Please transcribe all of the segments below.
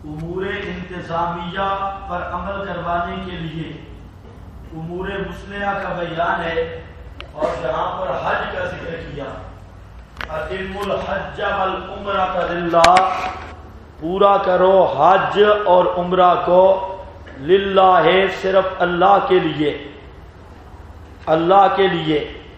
امور انتظامیہ پر عمل کروانے کے لیے امور مسلحہ کا بیان ہے، اور جہاں پر حج کا ذکر کیا، اتم الحج والعمرۃ للہ، پورا کرو حج اور عمرہ کو للہ ہے، صرف اللہ کے لیے، اللہ کے لیے۔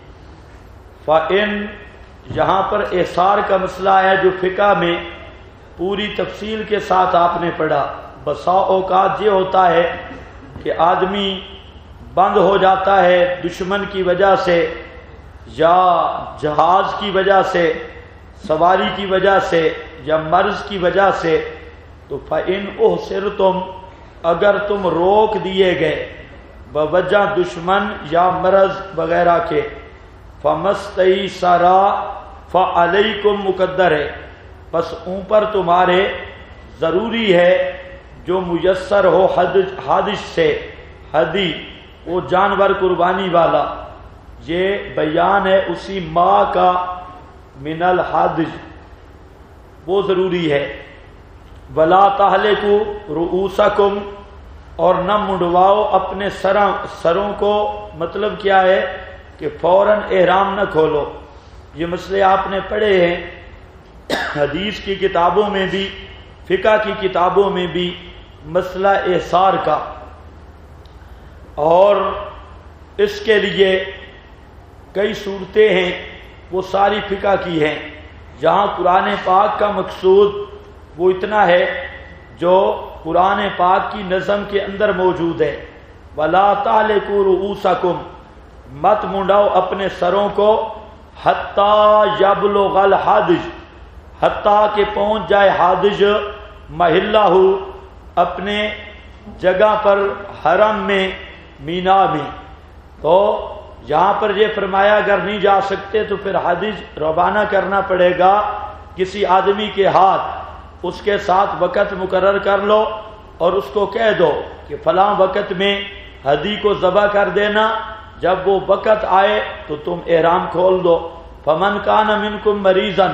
فإن یہاں پر احصار کا مسئلہ ہے جو فقہ میں پوری تفصیل کے ساتھ آپ نے پڑھا۔ بسا اوقات یہ ہوتا ہے کہ آدمی بند ہو جاتا ہے دشمن کی وجہ سے یا جہاز کی وجہ سے، سواری کی وجہ سے یا مرض کی وجہ سے، تو فإن احصرتم، اگر تم روک دیے گئے بوجہ دشمن یا مرض وغیرہ کے، فمستیسر فعلیکم، مقدر ہے، بس اوپر تمہارے ضروری ہے جو میسر ہو حادث سے، حدی وہ جانور قربانی والا، یہ بیان ہے اسی ماہ کا من الحادث، وہ ضروری ہے۔ ولا تہلکوا رؤوسکم، اور نہ منڈواؤ اپنے سروں کو، مطلب کیا ہے کہ فوراً احرام نہ کھولو۔ یہ مسئلے آپ نے پڑھے ہیں حدیث کی کتابوں میں بھی، فقہ کی کتابوں میں بھی، مسئلہ احصار کا، اور اس کے لیے کئی صورتیں ہیں، وہ ساری فقہ کی ہیں۔ جہاں قرآن پاک کا مقصود وہ اتنا ہے جو قرآن پاک کی نظم کے اندر موجود ہے، وَلَا تَحْلِقُوا رُؤُوسَكُمْ، مت منڈاؤ اپنے سروں کو، حتیٰ یبلغ الحادث، حتیٰ کہ پہنچ جائے حادث محلہ، اپنے جگہ پر، حرم میں، مینا میں۔ تو یہاں پر یہ فرمایا اگر نہیں جا سکتے تو پھر حادث روانہ کرنا پڑے گا کسی آدمی کے ہاتھ، اس کے ساتھ وقت مقرر کر لو اور اس کو کہہ دو کہ فلاں وقت میں ہدی کو ذبح کر دینا، جب وہ وقت آئے تو تم احرام کھول دو۔ فمن کان منکم مریضا،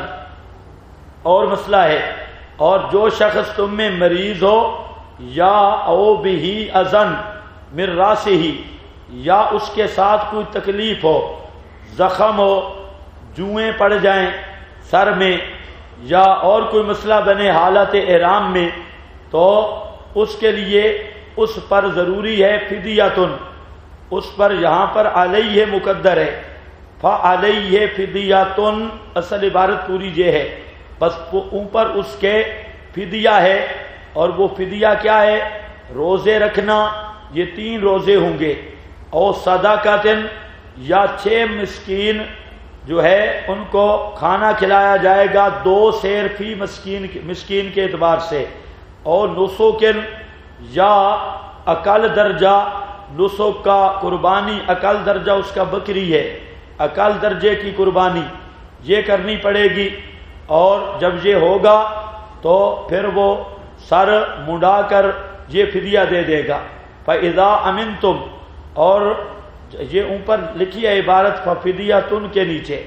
اور مسئلہ ہے، اور جو شخص تم میں مریض ہو، یا او بہی اذن من راسہ، یا اس کے ساتھ کوئی تکلیف ہو، زخم ہو، جوئیں پڑ جائیں سر میں، یا اور کوئی مسئلہ بنے حالت احرام میں، تو اس کے لیے اس پر ضروری ہے فدیۃن، اس پر یہاں پر علیہ مقدر ہے، فعلیہ فدیۃن، اصل عبارت پوری یہ ہے، بس وہ اوپر اس کے فدیہ ہے، اور وہ فدیہ کیا ہے؟ روزے رکھنا، یہ 3 روزے ہوں گے، اور صدقۃ، یا 6 مسکین جو ہے ان کو کھانا کھلایا جائے گا، 2 سیر فی مسکین کے اعتبار سے، اور نسکن، یا اقل درجہ نسک کا قربانی، اقل درجہ اس کا بکری ہے، اقل درجے کی قربانی یہ کرنی پڑے گی، اور جب یہ ہوگا تو پھر وہ سر منڈا کر یہ فدیہ دے دے گا۔ فَإِذَا أَمِنْتُمْ، اور یہ اوپر لکھی ہے عبارت فَفِدِيَةٌ کے نیچے،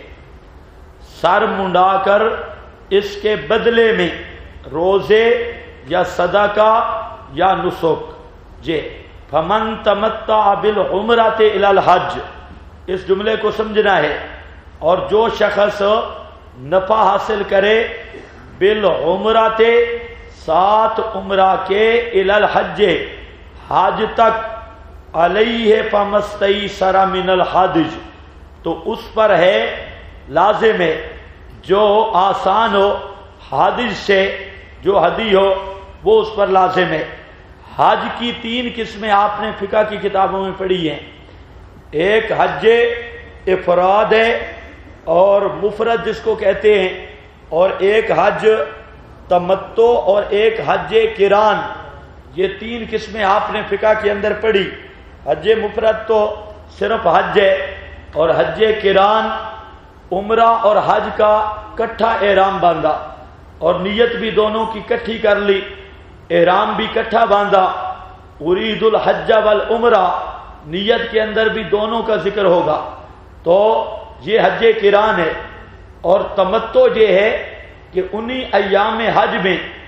سر منڈا کر اس کے بدلے میں روزے یا صدقہ یا نسک، یہ فَمَن تَمَتَّعَ بِالْعُمْرَةِ إِلَى الْحَجِّ، اس جملے کو سمجھنا ہے، اور جو شخص نفع حاصل کرے بالعمرۃ، ساتھ عمرہ کے، الی الحج، حج تک، علیہ فمستیسر من الحادث، تو اس پر ہے، لازم ہے، جو آسان ہو حادث سے، جو ہدی ہو وہ اس پر لازم ہے۔ حج کی 3 قسمیں آپ نے فقہ کی کتابوں میں پڑھی ہیں، ایک حج افراد ہے اور مفرد جس کو کہتے ہیں، اور ایک حج تمتع، اور ایک حج قران، یہ 3 قسمیں آپ نے فقہ کے اندر پڑھی۔ حج مفرد تو صرف حج ہے، اور حج قران عمرہ اور حج کا کٹھا احرام باندھا، اور نیت بھی دونوں کی کٹھی کر لی، احرام بھی کٹھا باندھا، ارید الحج والعمرہ، نیت کے اندر بھی دونوں کا ذکر ہوگا، تو یہ حج قران ہے۔ اور تمتع یہ ہے کہ انہی ایام حج میں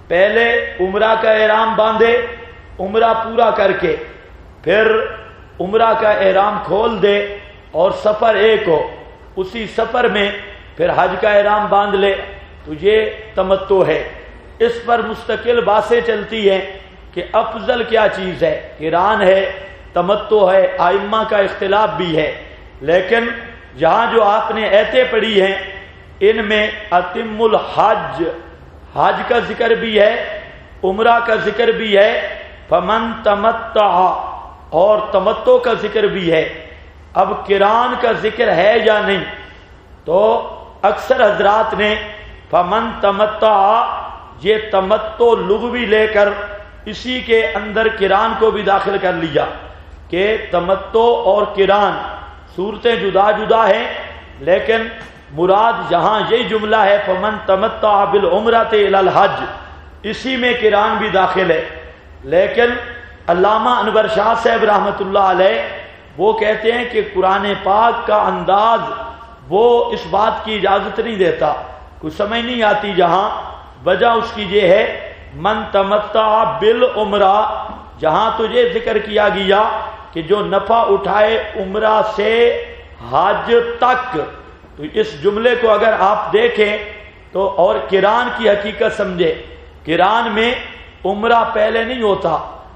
پہلے عمرہ کا احرام باندھے، عمرہ پورا کر کے پھر عمرہ کا احرام کھول دے اور سفر ایک ہو، اسی سفر میں پھر حج کا احرام باندھ لے تو یہ تمتع ہے۔ اس پر مستقل باتیں چلتی ہیں کہ افضل کیا چیز ہے، قران ہے، تمتع ہے، ائمہ کا اختلاف بھی ہے، لیکن یہاں جو آپ نے ایتیں پڑھی ہیں ان میں اتم الحج، حج کا ذکر بھی ہے، عمرہ کا ذکر بھی ہے، فمن تمتع اور تمتع کا ذکر بھی ہے۔ اب قران کا ذکر ہے یا نہیں؟ تو اکثر حضرات نے فمن تمتع یہ تمتع لغوی لے کر اسی کے اندر قران کو بھی داخل کر لیا کہ تمتع اور قران صورتیں جدا جدا ہیں، لیکن مراد یہاں یہی جملہ ہے فمن تمتع بالعمرۃ الی الحج، اسی میں قران بھی داخل ہے۔ لیکن علامہ انور شاہ صاحب رحمۃ اللہ علیہ وہ کہتے ہیں کہ قرآن پاک کا انداز وہ اس بات کی اجازت نہیں دیتا، کچھ سمجھ نہیں آتی جہاں، وجہ اس کی یہ ہے من تمتع بالعمرہ، جہاں تو یہ ذکر کیا گیا کہ جو نفع اٹھائے عمرہ سے حج تک، تو اس جملے کو اگر آپ دیکھیں تو اور قران کی حقیقت سمجھے، قران میں عمرہ پہلے نہیں ہوتا،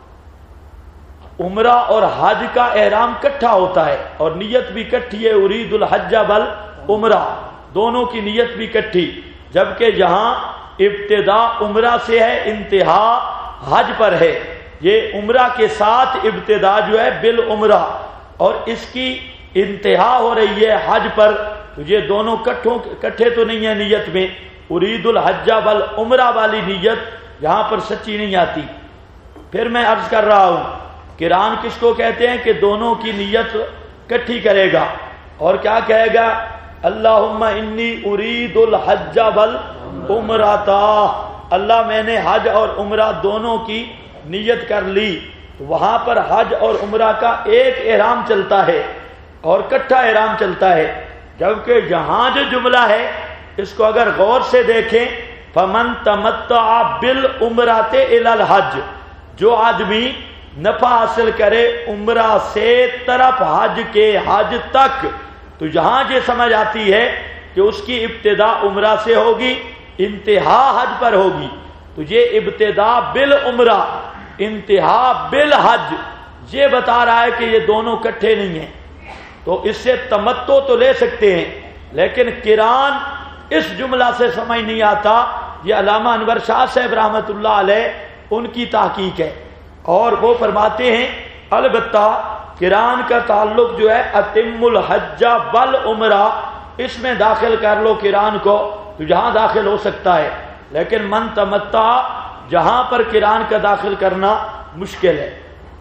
عمرہ اور حج کا احرام کٹھا ہوتا ہے اور نیت بھی کٹھی ہے، ارید الحج والعمرہ، دونوں کی نیت بھی کٹھی، جبکہ جہاں ابتدا عمرہ سے ہے انتہا حج پر ہے، یہ عمرہ کے ساتھ ابتدا جو ہے بالعمرہ اور اس کی انتہا ہو رہی ہے حج پر، تو یہ دونوں کٹھے تو نہیں ہیں نیت میں، ارید الحج والعمرہ والی نیت یہاں پر سچی نہیں آتی۔ پھر میں عرض کر رہا ہوں قران کس کو کہتے ہیں کہ دونوں کی نیت کٹھی کرے گا، اور کیا کہے گا اللہم انی ارید الحج والعمرۃ، اللہ میں نے حج اور عمرہ دونوں کی نیت کر لی، تو وہاں پر حج اور عمرہ کا ایک احرام چلتا ہے اور کٹھا احرام چلتا ہے، جبکہ یہاں جو جملہ ہے اس کو اگر غور سے دیکھیں فمن تمتع بالعمرۃ الی الحج، جو آدمی نفع حاصل کرے عمرہ سے طرف حج کے حج تک، تو یہاں یہ سمجھ آتی ہے کہ اس کی ابتدا عمرہ سے ہوگی، انتہا حج پر ہوگی، تو یہ ابتدا بالعمرہ انتہا بالحج یہ بتا رہا ہے کہ یہ دونوں کٹھے نہیں ہیں، تو اس سے تمتع تو لے سکتے ہیں، لیکن قران اس جملہ سے سمجھ نہیں آتا۔ یہ علامہ انور شاہ صاحب رحمۃ اللہ علیہ ان کی تحقیق ہے، اور وہ فرماتے ہیں البتہ قران کا تعلق جو ہے اتم الحج والعمرہ، اس میں داخل کر لو قران کو تو جہاں داخل ہو سکتا ہے، لیکن من تمتع جہاں پر قران کا داخل کرنا مشکل ہے۔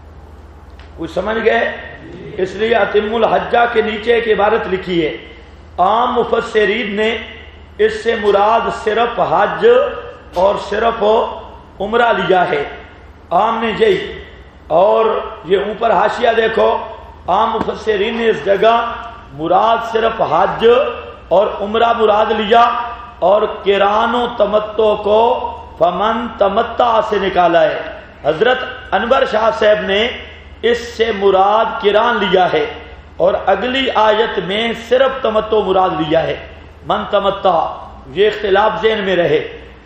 کچھ سمجھ گئے؟ اس لیے اتم الحج کے نیچے ایک عبارت لکھی ہے، عام مفسرین نے اس سے مراد صرف حج اور صرف عمرہ لیا ہے، عام نے یہی، اور یہ اوپر حاشیہ دیکھو، عام مفسرین نے اس جگہ مراد صرف حج اور عمرہ مراد لیا، اور قران و تمتع کو فمن تمتع سے نکالا ہے۔ حضرت انور شاہ صاحب نے اس سے مراد قران لیا ہے، اور اگلی آیت میں صرف تمتع مراد لیا ہے، من تمتع، یہ اختلاف ذہن میں رہے۔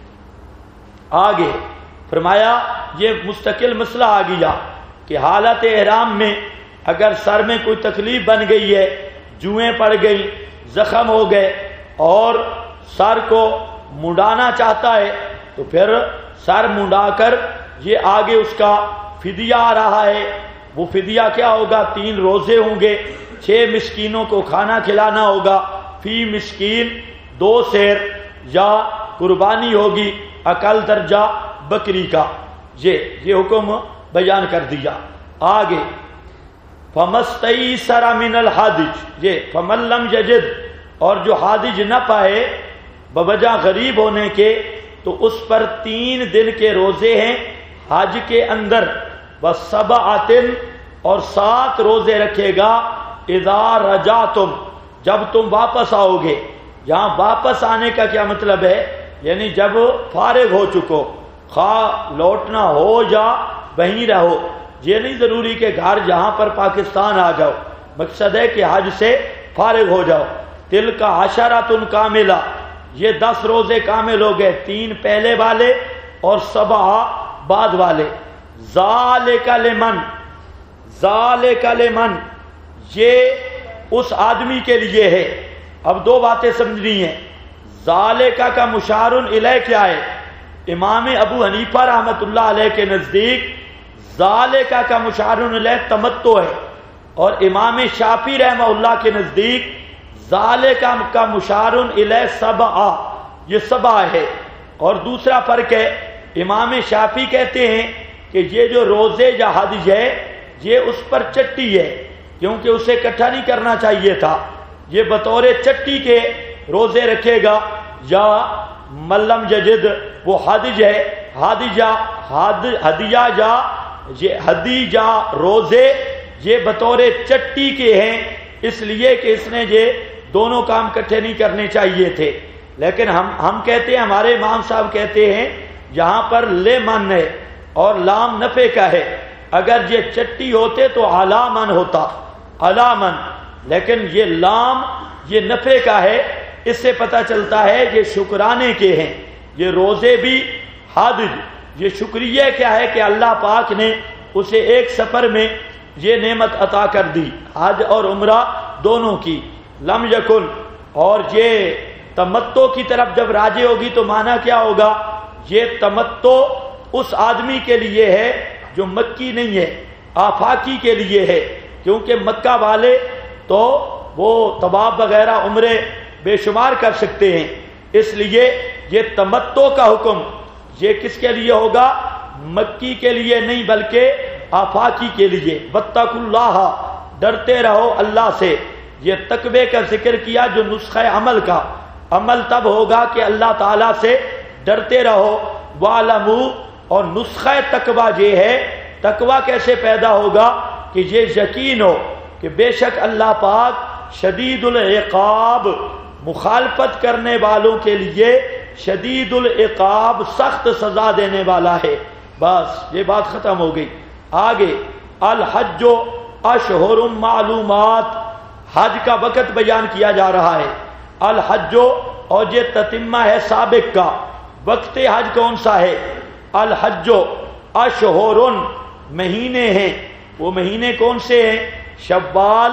آگے فرمایا یہ مستقل مسئلہ آ گیا کہ حالت احرام میں اگر سر میں کوئی تکلیف بن گئی ہے، جوئیں پڑ گئی، زخم ہو گئے اور سر کو منڈانا چاہتا ہے، تو پھر سر منڈا کر یہ آگے اس کا فدیہ آ رہا ہے۔ وہ فدیہ کیا ہوگا؟ 3 روزے ہوں گے، 6 مسکینوں کو کھانا کھلانا ہوگا، فی مسکین 2 سیر، یا قربانی ہوگی اقل درجہ بکری کا، یہ حکم بیان کر دیا۔ آگے فمستیسر من الحادج، یہ فمن لم یجد، اور جو حادج نہ پائے بوجہ غریب ہونے کے، تو اس پر 3 دن کے روزے ہیں حج کے اندر، وسبعۃ، اور 7 روزے رکھے گا اذا رجعتم، جب تم واپس آؤ گے۔ یہاں واپس آنے کا کیا مطلب ہے؟ یعنی جب فارغ ہو چکو، خواہ لوٹنا ہو یا وہیں رہو، یہ نہیں ضروری کہ گھر جہاں پر پاکستان آ جاؤ، مقصد ہے کہ حج سے فارغ ہو جاؤ۔ تلک عشرۃ کاملہ، یہ 10 روزے کامل ہو گئے، 3 پہلے والے اور 7 بعد والے۔ ذالک لمن، ذالک لمن، یہ اس آدمی کے لیے ہے۔ اب 2 باتیں سمجھنی ہیں۔ ذالک کا مشار الیہ کیا ہے؟ امام ابو حنیفہ رحمۃ اللہ علیہ کے نزدیک ذالک کا مشار الیہ تمتع ہے، اور امام شافعی رحمہ اللہ کے نزدیک ذالک کا مشار الیہ 7، یہ 7 ہے۔ اور دوسرا فرق ہے، امام شافعی کہتے ہیں کہ یہ جو روزے یا حج ہے یہ اس پر چٹی ہے، کیونکہ اسے اکٹھا نہیں کرنا چاہیے تھا، یہ بطور چٹی کے روزے رکھے گا۔ یا ملم یجد، وہ حج ہے، ہدیہ یا یہ ہدیہ روزے یہ بطور چٹی کے ہیں، اس لیے کہ اس نے یہ دونوں کام اکٹھے نہیں کرنے چاہیے تھے۔ لیکن ہم کہتے ہیں، ہمارے امام صاحب کہتے ہیں یہاں پر لے من ہے اور لام نفع کا ہے، اگر یہ چٹی ہوتے تو علامن ہوتا، علامن، لیکن یہ لام یہ نفع کا ہے۔ اس سے پتہ چلتا ہے یہ شکرانے کے ہیں، یہ روزے بھی حج، یہ شکریہ کیا ہے کہ اللہ پاک نے اسے ایک سفر میں یہ نعمت عطا کر دی، حج اور عمرہ دونوں کی۔ لم یکن، اور یہ تمتع کی طرف جب راجع ہوگی تو معنی کیا ہوگا؟ یہ تمتع اس آدمی کے لیے ہے جو مکی نہیں ہے، آفاقی کے لیے ہے، کیونکہ مکہ والے تو وہ طواف وغیرہ عمرے بے شمار کر سکتے ہیں، اس لیے یہ تمتع کا حکم یہ کس کے لیے ہوگا؟ مکی کے لیے نہیں بلکہ آفاقی کے لیے۔ واتقوا اللہ، ڈرتے رہو اللہ سے۔ یہ تقوی کا ذکر کیا جو نسخہ عمل کا، عمل تب ہوگا کہ اللہ تعالیٰ سے ڈرتے رہو۔ وَاعْلَمُوا، اور نسخہ تقوی یہ ہے، تقوی کیسے پیدا ہوگا؟ کہ یہ یقین ہو کہ بے شک اللہ پاک شدید العقاب، مخالفت کرنے والوں کے لیے شدید العقاب، سخت سزا دینے والا ہے۔ بس یہ بات ختم ہو گئی۔ آگے الحج اشہر معلومات، حج کا وقت بیان کیا جا رہا ہے۔ الحج، اور یہ تتمہ ہے سابق کا، وقت حج کون سا ہے؟ الحج اشہر، مہینے ہیں، وہ مہینے کون سے ہیں؟ شوال،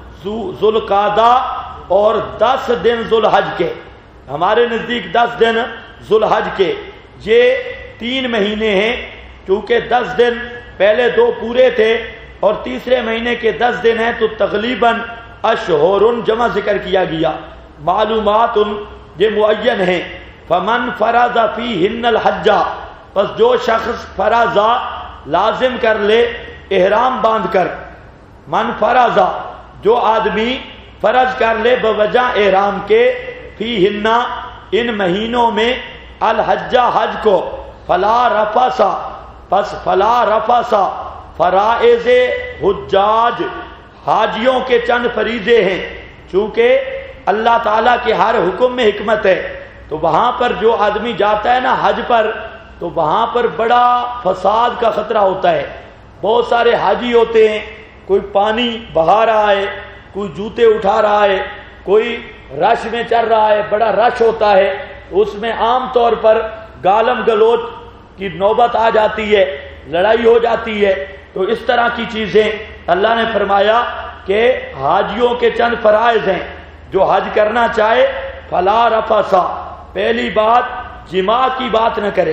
ذوالقعدہ اور 10 دن ذوالحج کے، ہمارے نزدیک 10 دن ذوالحج کے، یہ 3 مہینے ہیں، کیونکہ 10 دن پہلے 2 پورے تھے اور تیسرے مہینے کے 10 دن ہیں، تو تقریباً اشہر جمع ذکر کیا گیا۔ معلومات یہ معین ہیں۔ فمن فرض فیہن الحج، پس جو شخص فرض لازم کر لے احرام باندھ کر، من فرض جو آدمی فرض کر لے بوجہ احرام کے، فیہن ان مہینوں میں، الحج حج کو، فلا رفث، پس فلا رفث، فرائض حجاج، حاجیوں کے چند فریضے ہیں، چونکہ اللہ تعالیٰ کے ہر حکم میں حکمت ہے، تو وہاں پر جو آدمی جاتا ہے نا حج پر، تو وہاں پر بڑا فساد کا خطرہ ہوتا ہے، بہت سارے حاجی ہوتے ہیں، کوئی پانی بہا رہا ہے، کوئی جوتے اٹھا رہا ہے، کوئی رش میں چل رہا ہے، بڑا رش ہوتا ہے، اس میں عام طور پر گالم گلوچ کی نوبت آ جاتی ہے، لڑائی ہو جاتی ہے، تو اس طرح کی چیزیں اللہ نے فرمایا کہ حاجیوں کے چند فرائض ہیں، جو حج کرنا چاہے فلا رفث، پہلی بات جماع کی بات نہ کرے،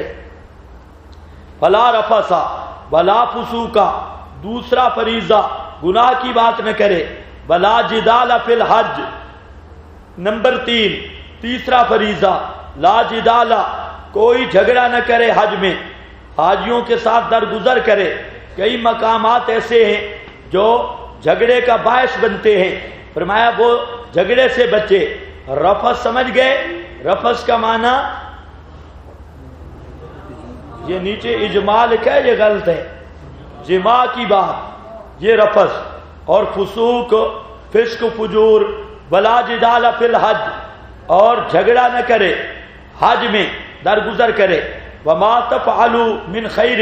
فلا رفث ولا فسوق، دوسرا فریضہ گناہ کی بات نہ کرے، ولا جدال فی الحج، نمبر 3 تیسرا فریضہ لا جدال، کوئی جھگڑا نہ کرے حج میں، حاجیوں کے ساتھ درگزر کرے۔ کئی مقامات ایسے ہیں جو جھگڑے کا باعث بنتے ہیں، فرمایا وہ جھگڑے سے بچے۔ رفث سمجھ گئے؟ رفث کا معنی یہ نیچے اجماع لکھا ہے، یہ غلط ہے، جماع کی بات یہ رفث، اور فسوق فسق فجور، ولا جدال فی الحج، اور جھگڑا نہ کرے حج میں، درگزر کرے۔ وما تفعلوا من خیر،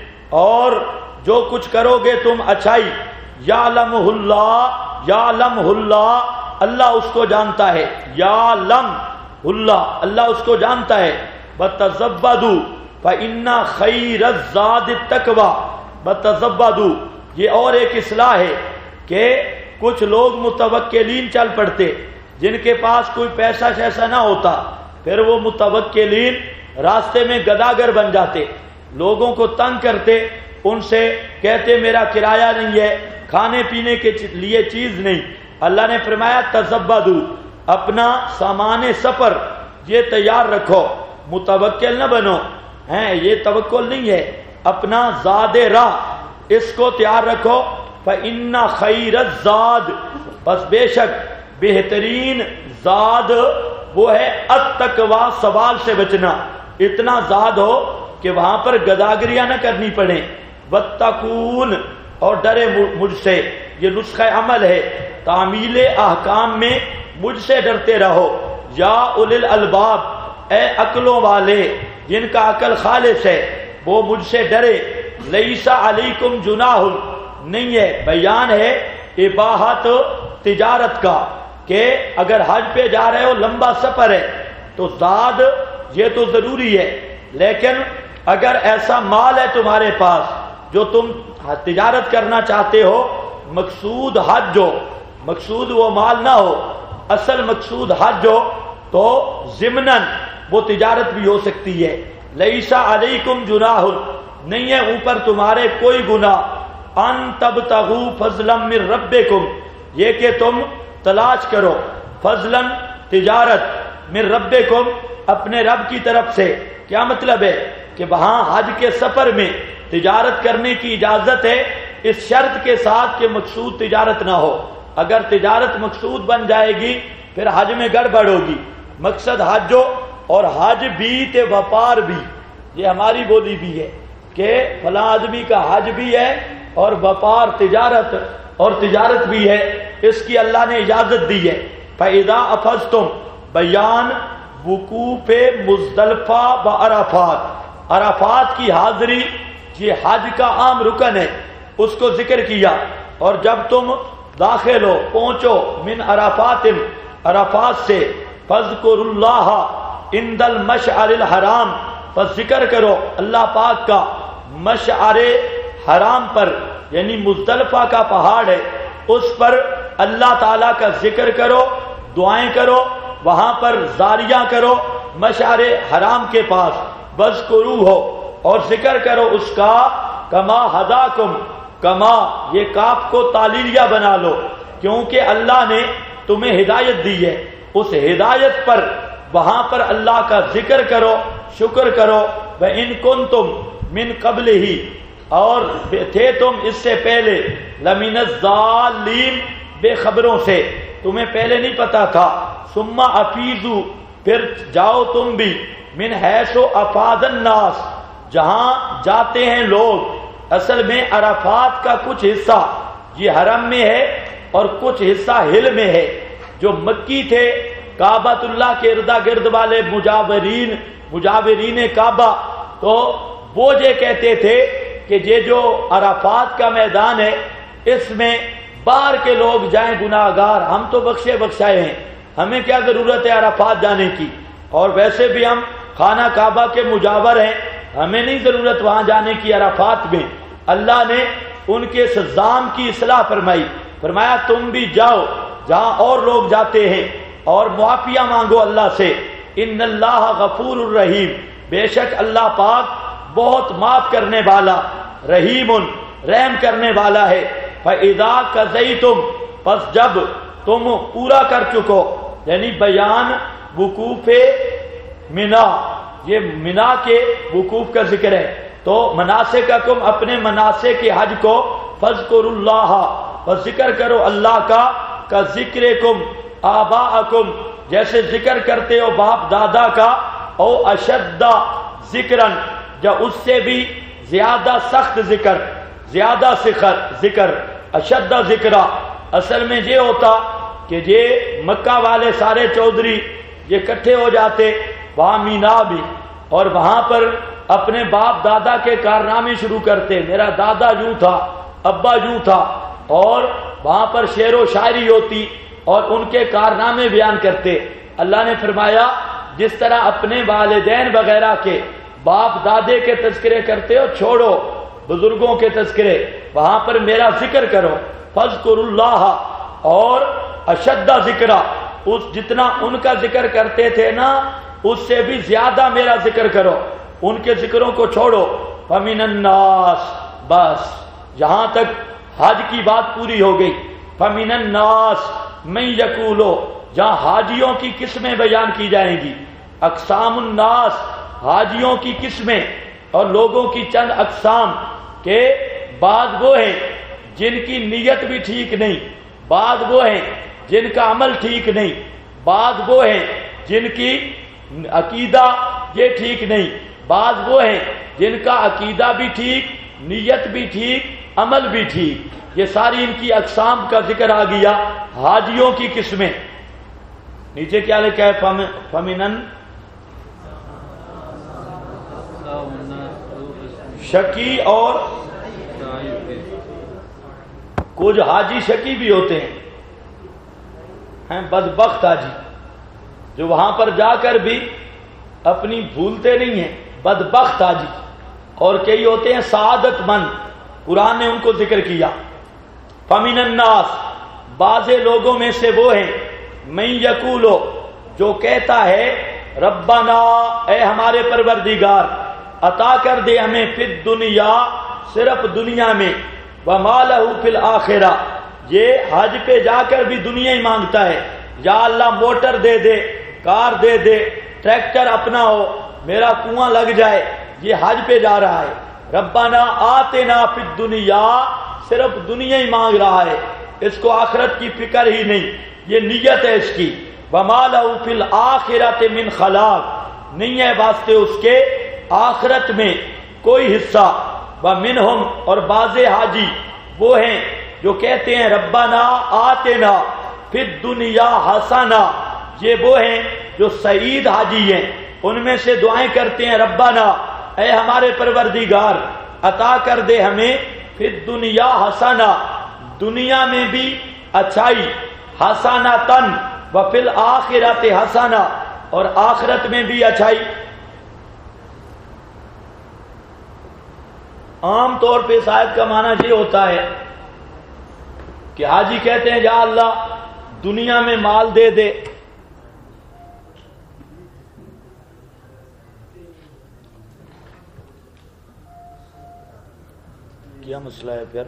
اور جو کچھ کرو گے تم اچھائی، یعلمہ اللہ، یعلمہ اللہ، اللہ اس کو جانتا ہے، یعلم اللہ، اللہ اس کو جانتا ہے۔ بتزبدوا فإن خیر الزاد التقوی، بتزبدوا یہ اور ایک اصلاح ہے کہ کچھ لوگ متوکلین چل پڑتے جن کے پاس کوئی پیسہ شیسا نہ ہوتا، پھر وہ متوکلین راستے میں گداگر بن جاتے، لوگوں کو تنگ کرتے، ان سے کہتے میرا کرایہ نہیں ہے، کھانے پینے کے لیے چیز نہیں۔ اللہ نے فرمایا تزبدوا، اپنا سامان سفر یہ تیار رکھو، متوکل نہ بنو، ہیں یہ توکل نہیں ہے، اپنا زاد راہ اس کو تیار رکھو۔ فإن خیر الزاد، بس بے شک بہترین زاد وہ ہے التقوی، سوال سے بچنا، اتنا زاد ہو کہ وہاں پر گداگریاں نہ کرنی پڑیں۔ واتقون، اور ڈرے مجھ سے، یہ نسخہ عمل ہے، تعمیل احکام میں مجھ سے ڈرتے رہو۔ یا اولی الالباب، اے عقلوں والے جن کا عقل خالص ہے وہ مجھ سے ڈرے۔ لیس علیکم جناح، نہیں ہے، بیان ہے اباحت تجارت کا کہ اگر حج پہ جا رہے ہو، لمبا سفر ہے تو زاد یہ تو ضروری ہے، لیکن اگر ایسا مال ہے تمہارے پاس جو تم تجارت کرنا چاہتے ہو، مقصود حج ہو، مقصود وہ مال نہ ہو، اصل مقصود حج ہو، تو ضمناً وہ تجارت بھی ہو سکتی ہے۔ لیس علیکم جناح، نہیں ہے اوپر تمہارے کوئی گناہ، ان تبتغوا فضلا من ربکم، یہ کہ تم تلاش کرو، فضلا تجارت، من ربکم اپنے رب کی طرف سے۔ کیا مطلب ہے کہ وہاں حج کے سفر میں تجارت کرنے کی اجازت ہے، اس شرط کے ساتھ کہ مقصود تجارت نہ ہو۔ اگر تجارت مقصود بن جائے گی پھر حج میں گڑبڑ ہوگی۔ مقصد حج ہو، اور حج بھی تے وپار بھی، یہ ہماری بولی بھی ہے کہ فلاں آدمی کا حج بھی ہے اور وپار تجارت، اور تجارت بھی ہے، اس کی اللہ نے اجازت دی ہے۔ فَإِذَا أَفَضْتُمْ، بیان وقوف مزدلفہ و عرفات، عرفات کی حاضری یہ حج کا عام رکن ہے، اس کو ذکر کیا۔ اور جب تم داخل ہو، پہنچو، من عرفات، عرفات سے، فَاذْكُرُوا اللَّهَ عِندَ الْمَشْعَرِ الْحَرَامِ، پس ذکر کرو اللہ پاک کا مشعر حرام پر، یعنی مزدلفہ کا پہاڑ ہے، اس پر اللہ تعالیٰ کا ذکر کرو، دعائیں کرو، وہاں پر زاریاں کرو مشعر حرام کے پاس، وَاذْكُرُوهُ ہو، اور ذکر کرو اس کا، کما ہداکم، کما یہ کاف کو تعلیلیہ بنا لو، کیونکہ اللہ نے تمہیں ہدایت دی ہے، اس ہدایت پر وہاں پر اللہ کا ذکر کرو، شکر کرو۔ وَإِن كُنتُم مِّن قَبْلِهِ، اور تھے تم اس سے پہلے، لَمِنَ الضَّالِّينَ بے خبروں سے، تمہیں پہلے نہیں پتا تھا۔ ثُمَّ أَفِيضُوا، پھر جاؤ تم بھی، مِنْ حَيْثُ أَفَاضَ النَّاسُ، جہاں جاتے ہیں لوگ۔ اصل میں عرفات کا کچھ حصہ یہ حرم میں ہے اور کچھ حصہ ہل میں ہے۔ جو مکی تھے کعبۃ اللہ کے اردا گرد والے مجاورین کعبہ، تو وہ یہ کہتے تھے کہ یہ جو عرفات کا میدان ہے اس میں باہر کے لوگ جائیں گناہگار، ہم تو بخشے بخشائے ہیں، ہمیں کیا ضرورت ہے عرفات جانے کی، اور ویسے بھی ہم خانہ کعبہ کے مجاور ہیں، ہمیں نہیں ضرورت وہاں جانے کی عرفات میں۔ اللہ نے ان کے سزام کی اصلاح فرمائی، فرمایا تم بھی جاؤ جہاں اور لوگ جاتے ہیں، اور معافیہ مانگو اللہ سے۔ ان اللہ غفور الرحیم، بے شک اللہ پاک بہت معاف کرنے والا، رحیم رحم کرنے والا ہے۔ فَإِذَا قَضَيْتُمْ، پس جب تم پورا کر چکو، یعنی بیان وقوف منا، یہ منا کے وقوف کا ذکر ہے، تو مناسککم، اپنے مناسک کے حج کو، فَاذْكُرُوا اللَّهَ، پس ذکر کرو اللہ کا ذکرکم آباءکم، جیسے ذکر کرتے ہو باپ دادا کا، او اشد ذکرن، یا اس سے بھی زیادہ سخت ذکر، زیادہ ذکر، اشد ذکرہ۔ اصل میں یہ ہوتا کہ یہ مکہ والے سارے چودھری یہ اکٹھے ہو جاتے وہاں مینا بھی، اور وہاں پر اپنے باپ دادا کے کارنامے شروع کرتے، میرا دادا یوں تھا، ابا یوں تھا، اور وہاں پر شعر و شاعری ہوتی اور ان کے کارنامے بیان کرتے۔ اللہ نے فرمایا جس طرح اپنے والدین وغیرہ کے باپ دادے کے تذکرے کرتے ہو چھوڑو بزرگوں کے تذکرے، وہاں پر میرا ذکر کرو، فاذکروا اللہ، اور اشد ذکرہ، اس جتنا ان کا ذکر کرتے تھے نا اس سے بھی زیادہ میرا ذکر کرو، ان کے ذکروں کو چھوڑو۔ فمن الناس، بس یہاں تک حج کی بات پوری ہو گئی۔ فمن الناس من یقول، جہاں حاجیوں کی قسمیں بیان کی جائیں گی، اقسام الناس، حاجیوں کی قسمیں اور لوگوں کی چند اقسام، کہ بعض وہ ہیں جن کی نیت بھی ٹھیک نہیں، بعض وہ ہیں جن کا عمل ٹھیک نہیں، بعض وہ ہیں جن کی عقیدہ یہ ٹھیک نہیں، بعض وہ ہیں جن کا عقیدہ بھی ٹھیک، نیت بھی ٹھیک، عمل بھی ٹھیک، یہ ساری ان کی اقسام کا ذکر آ گیا۔ حاجیوں کی قسمیں نیچے کیا لکھا ہے؟ فمنن شکی، اور کچھ حاجی شکی بھی ہوتے ہیں بدبخت حاجی، جو وہاں پر جا کر بھی اپنی بھولتے نہیں ہیں، بدبخت حاجی، اور کئی ہوتے ہیں سعادت مند، قرآن نے ان کو ذکر کیا۔ فمن الناس، بعض لوگوں میں سے وہ ہیں، من یقولو، جو کہتا ہے ربنا، اے ہمارے پروردگار، عطا کر دے ہمیں فی الدنیا، صرف دنیا میں، وما لہ فی الآخرہ، یہ حج پہ جا کر بھی دنیا ہی مانگتا ہے، یا اللہ موٹر دے دے، کار دے دے، ٹریکٹر اپنا ہو، میرا کنواں لگ جائے، یہ حج پہ جا رہا ہے۔ ربنا آتنا فی الدنیا، صرف دنیا ہی مانگ رہا ہے، اس کو آخرت کی فکر ہی نہیں، یہ نیت ہے اس کی۔ وما لہ فی الآخرۃ من خلاق، نہیں ہے واسطے اس کے آخرت میں کوئی حصہ۔ ومنہم، اور بعض حاجی وہ ہیں جو کہتے ہیں ربنا آتنا فی الدنیا حسنہ، یہ وہ ہیں جو سعید حاجی ہیں، ان میں سے دعائیں کرتے ہیں ربنا، اے ہمارے پروردگار، عطا کر دے ہمیں فی الدنیا حسنہ، دنیا میں بھی اچھائی، حسنۃ وفی الآخرۃ حسنہ، اور آخرت میں بھی اچھائی۔ عام طور پہ اس آیت کا معنی یہ ہوتا ہے کہ حاجی کہتے ہیں یا اللہ دنیا میں مال دے دے، کیا مسئلہ ہے پھر؟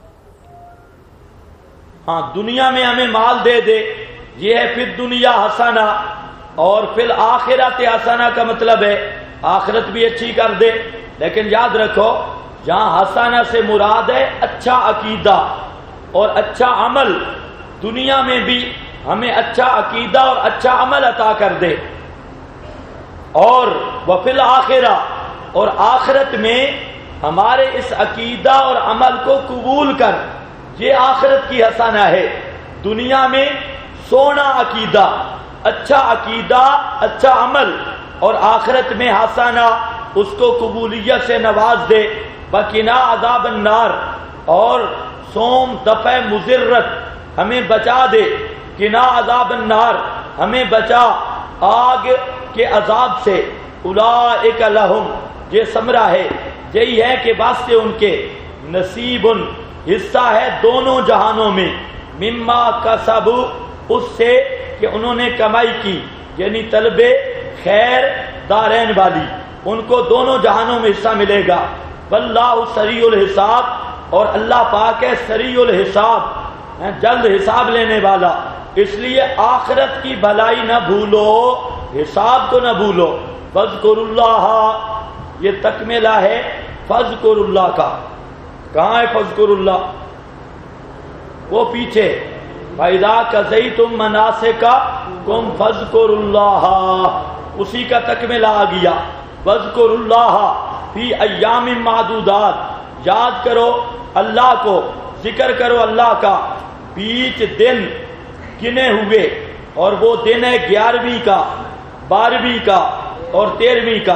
ہاں، دنیا میں ہمیں مال دے دے، یہ ہے فی الدنیا حسنہ، اور فی الآخرۃ حسنہ کا مطلب ہے آخرت بھی اچھی کر دے۔ لیکن یاد رکھو جہاں حسنہ سے مراد ہے اچھا عقیدہ اور اچھا عمل، دنیا میں بھی ہمیں اچھا عقیدہ اور اچھا عمل عطا کر دے، اور وفی الآخرہ، اور آخرت میں ہمارے اس عقیدہ اور عمل کو قبول کر، یہ آخرت کی حسنہ ہے۔ دنیا میں سونا عقیدہ، اچھا عقیدہ، اچھا عمل، اور آخرت میں حسنہ، اس کو قبولیت سے نواز دے۔ وقنا عذاب النار، اور صوم دفع مضرت، ہمیں بچا دے، قنا عذاب النار، ہمیں بچا آگ کے عذاب سے۔ اولئک لہم، یہ ثمرہ ہے، یہی ہے کہ واسطے ان کے نصیب، حصہ ہے دونوں جہانوں میں، مما کسبوا، اس سے کہ انہوں نے کمائی کی، یعنی طلب خیر دارین والی، ان کو دونوں جہانوں میں حصہ ملے گا۔ واللہ سریع الحساب، اور اللہ پاک ہے سریع الحساب، جلد حساب لینے والا، اس لیے آخرت کی بھلائی نہ بھولو، حساب کو نہ بھولو۔ فاذکروا اللہ، یہ تکملہ ہے فاذکروا اللہ کا۔ کہاں ہے فاذکروا اللہ؟ وہ پیچھے، فَإِذَا قَضَيْتُم مَنَاسِكَكُمْ فاذکروا اللہ، اسی کا تکملہ آ گیا۔ فاذکروا اللہ فی ایام معدودات، یاد کرو اللہ کو، ذکر کرو اللہ کا بیچ دن گنے ہوئے، اور وہ دن ہے 11ویں کا، 12ویں کا اور 13ویں کا۔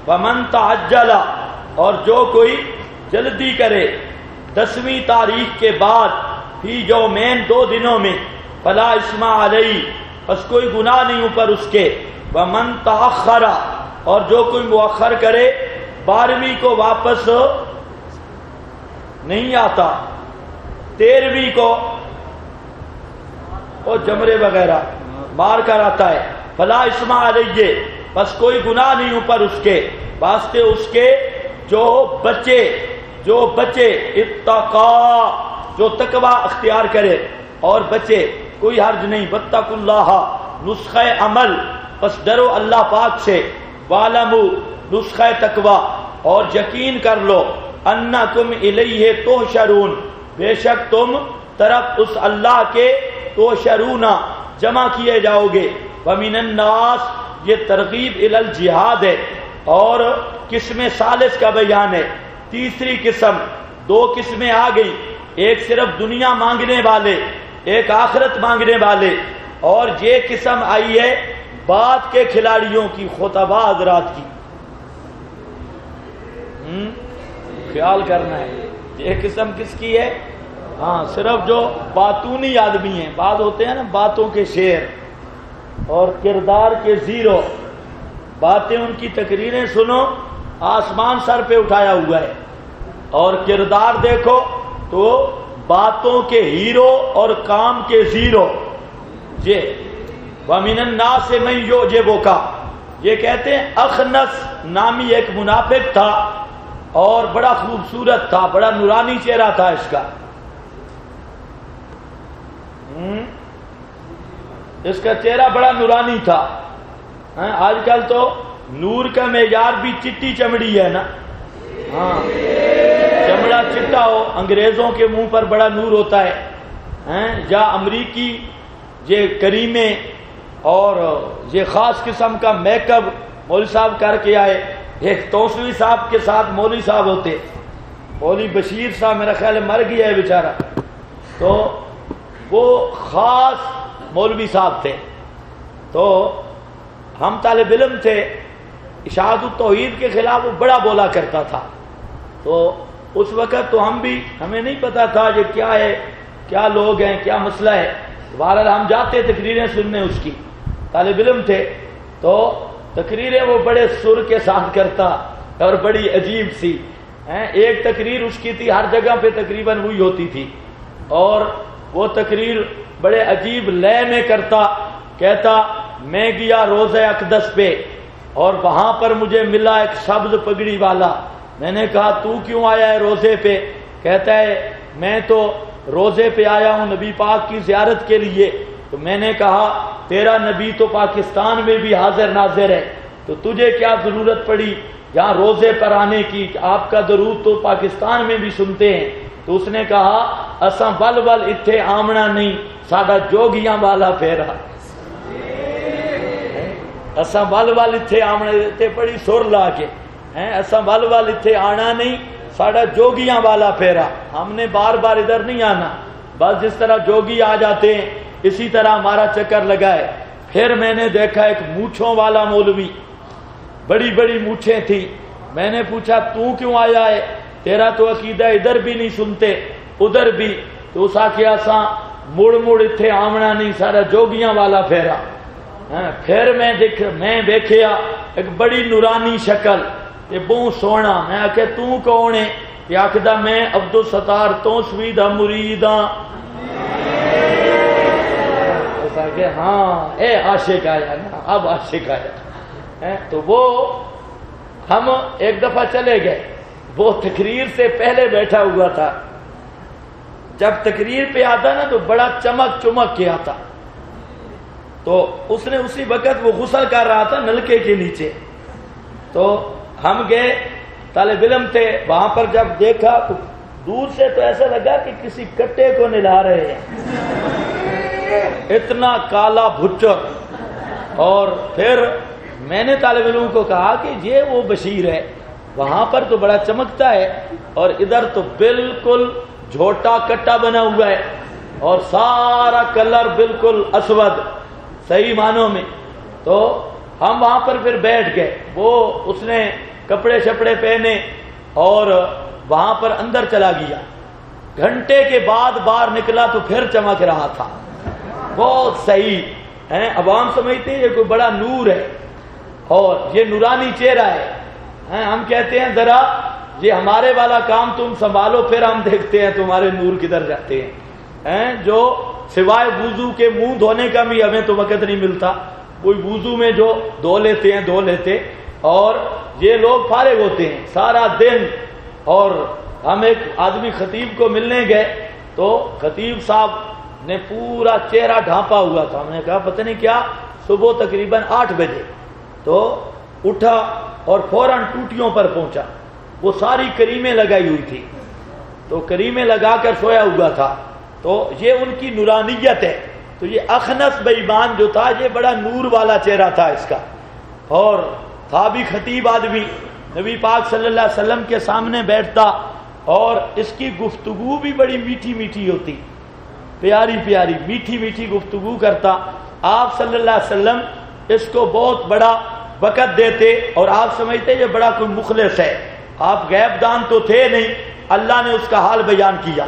ومن تعجل، اور جو کوئی جلدی کرے 10ویں تاریخ کے بعد فی یومین 2 دنوں میں فلا اسم علیہ، بس کوئی گناہ نہیں اوپر اس کے. ومن تاخر، اور جو کوئی مؤخر کرے 12ویں کو واپس نہیں آتا، 13ویں کو وہ جمرے وغیرہ مار کر آتا ہے، فلا اسم علیہ، بس کوئی گناہ نہیں اوپر اس کے، واسطے اس کے جو بچے اتقا، جو تقوی اختیار کرے اور بچے، کوئی حرج نہیں. واتقوا اللہ، نسخہ عمل، بس ڈرو اللہ پاک سے. وَاعْلَمُوا، نسخہ تقوی، اور یقین کر لو انکم الیہ تحشرون، بے شک تم طرف اس اللہ کے تحشرون، جمع کیے جاؤ گے. وَمِنَ النَّاسِ، یہ ترغیب الی الجہاد ہے، اور قسم ثالث کا بیان ہے. تیسری قسم، 2 قسمیں آ گئی، ایک صرف دنیا مانگنے والے، ایک آخرت مانگنے والے، اور یہ قسم آئی ہے بعد کے کھلاڑیوں کی، خطباء حضرات کی. خیال کرنا ہے یہ قسم کس کی ہے؟ ہاں، صرف جو باتونی آدمی ہیں، بعد ہوتے ہیں نا باتوں کے شیر اور کردار کے زیرو، باتیں ان کی تقریریں سنو آسمان سر پہ اٹھایا ہوا ہے، اور کردار دیکھو تو باتوں کے ہیرو اور کام کے زیرو. یہ وَمِنَ النَّاسِ مَن يُعْجِبُكَ، یہ کہتے ہیں اخنس نامی ایک منافق تھا، اور بڑا خوبصورت تھا، بڑا نورانی چہرہ تھا اس کا. اس کا چہرہ بڑا نورانی تھا. آج کل تو نور کا معیار بھی چٹی چمڑی ہے نا. ہاں، چمڑا چٹا ہو، انگریزوں کے منہ پر بڑا نور ہوتا ہے، یا امریکی یہ کریمے اور یہ خاص قسم کا میک اپ مولوی صاحب کر کے آئے. ایک توسوی صاحب کے ساتھ مولوی صاحب ہوتے، مولوی بشیر صاحب میرا خیال ہے مر گیا ہے بیچارہ، تو وہ خاص مولوی صاحب تھے. تو ہم طالب علم تھے، اشاعت التوحید کے خلاف وہ بڑا بولا کرتا تھا. تو اس وقت تو ہمیں نہیں پتا تھا یہ کیا ہے، کیا لوگ ہیں، کیا مسئلہ ہے. بہرحال ہم جاتے تقریریں سننے اس کی، طالب علم تھے. تو تقریریں وہ بڑے سر کے ساتھ کرتا اور بڑی عجیب سی. ایک تقریر اس کی تھی، ہر جگہ پہ تقریباً وہی ہوتی تھی، اور وہ تقریر بڑے عجیب لے میں کرتا. کہتا میں گیا روزہ اقدس پہ، اور وہاں پر مجھے ملا ایک سبز پگڑی والا. میں نے کہا تو کیوں آیا ہے روزے پہ؟ کہتا ہے میں تو روزے پہ آیا ہوں نبی پاک کی زیارت کے لیے. تو میں نے کہا تیرا نبی تو پاکستان میں بھی حاضر ناظر ہے، تو تجھے کیا ضرورت پڑی یہاں روزے پر آنے کی؟ آپ کا درود تو پاکستان میں بھی سنتے ہیں. تو اس نے کہا اساں بل بل اتھے آمنا نہیں، ساڈا جوگیاں والا پھیرا. اساں بل بل اتھے آمنا، اتھے بڑی سر لا کے اساں بل بل اتھے آنا نہیں، ساڈا جوگیاں والا پھیرا. ہم نے بار بار ادھر نہیں آنا، بس جس طرح جوگی آ جاتے ہیں اسی طرح ہمارا چکر لگا ہے. پھر میں نے دیکھا ایک مونچھوں والا مولوی، بڑی بڑی مونچھیں تھی. میں نے پوچھا تو کیوں آیا ہے؟ تیرا تو عقیدہ ادھر بھی نہیں سنتے ادھر بھی. تو اس آخیا اساں مڑ مڑ اتھے آمنا نہیں، سارا جوگیاں والا پھیرا. پھر میں دیکھیا ایک بڑی نورانی شکل، یہ بہت سونا. میں آخیا تو کون ہے؟ یہ آخدا میں عبدالستار توسوی دا مرید ہاں. کہ ہاں اے عاشق آیا نا، اب عاشق آیا. تو وہ ہم ایک دفعہ چلے گئے، وہ تقریر سے پہلے بیٹھا ہوا تھا. جب تقریر پہ آتا نا تو بڑا چمک چمک کے آتا. تو اس نے اسی وقت وہ غسل کر رہا تھا نلکے کے نیچے. تو ہم گئے، طالب علم تھے وہاں پر. جب دیکھا تو دور سے تو ایسا لگا کہ کسی کٹے کو نلا رہے ہیں، اتنا کالا بھچر. اور پھر میں نے طالب علموں کو کہا کہ یہ وہ بشیر ہے، وہاں پر تو بڑا چمکتا ہے اور ادھر تو بالکل جھوٹا کٹا بنا ہوا ہے، اور سارا کلر بالکل اسود صحیح معنوں میں. تو ہم وہاں پر پھر بیٹھ گئے. وہ اس نے کپڑے شپڑے پہنے اور وہاں پر اندر چلا گیا. گھنٹے کے بعد باہر نکلا تو پھر چمک رہا تھا. بہت صحیح ہے. عوام سمجھتے ہیں یہ کوئی بڑا نور ہے اور یہ نورانی چہرہ ہے. ہم کہتے ہیں ذرا یہ ہمارے والا کام تم سنبھالو پھر ہم دیکھتے ہیں تمہارے نور کدھر جاتے ہیں. جو سوائے وضو کے منہ دھونے کا بھی ہمیں تو وقت نہیں ملتا. کوئی وضو میں جو دھو لیتے اور یہ لوگ فارغ ہوتے ہیں سارا دن. اور ہم ایک آدمی خطیب کو ملنے گئے تو خطیب صاحب نے پورا چہرہ ڈھانپا ہوا تھا. ہم نے کہا پتہ نہیں کیا. صبح تقریباً 8 بجے تو اٹھا اور فوراً ٹوٹیوں پر پہنچا. وہ ساری کریمیں لگائی ہوئی تھی تو کریمیں لگا کر سویا ہوا تھا. تو یہ ان کی نورانیت ہے. تو یہ اخنس بے ایمان جو تھا یہ بڑا نور والا چہرہ تھا اس کا. اور تھا بھی خطیب آدمی. نبی پاک صلی اللہ علیہ وسلم کے سامنے بیٹھتا اور اس کی گفتگو بھی بڑی میٹھی میٹھی ہوتی, پیاری پیاری میٹھی میٹھی گفتگو کرتا. آپ صلی اللہ علیہ وسلم اس کو بہت بڑا وقت دیتے اور آپ سمجھتے یہ بڑا کوئی مخلص ہے. آپ غیب دان تو تھے نہیں, اللہ نے اس کا حال بیان کیا.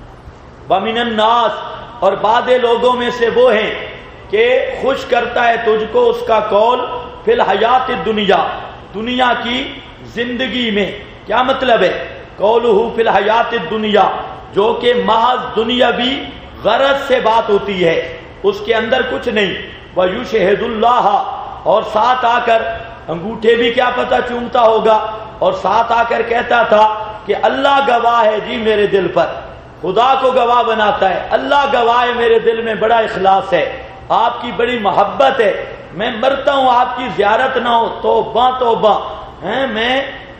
وَمِنَ النَّاسِ اور بعض لوگوں میں سے وہ ہیں کہ خوش کرتا ہے تجھ کو اس کا قول فی الحیات الدنیا, دنیا کی زندگی میں. کیا مطلب ہے قولہ فی الحیات الدنیا, جو کہ محض دنیاوی غرض سے بات ہوتی ہے, اس کے اندر کچھ نہیں. وَيُشْهِدُ اللَّهَ اور ساتھ آ کر انگوٹھے بھی کیا پتہ چومتا ہوگا اور ساتھ آ کر کہتا تھا کہ اللہ گواہ ہے جی میرے دل پر. خدا کو گواہ بناتا ہے, اللہ گواہ ہے میرے دل میں بڑا اخلاص ہے, آپ کی بڑی محبت ہے. میں مرتا ہوں آپ کی زیارت نہ ہو توبہ توبہ, میں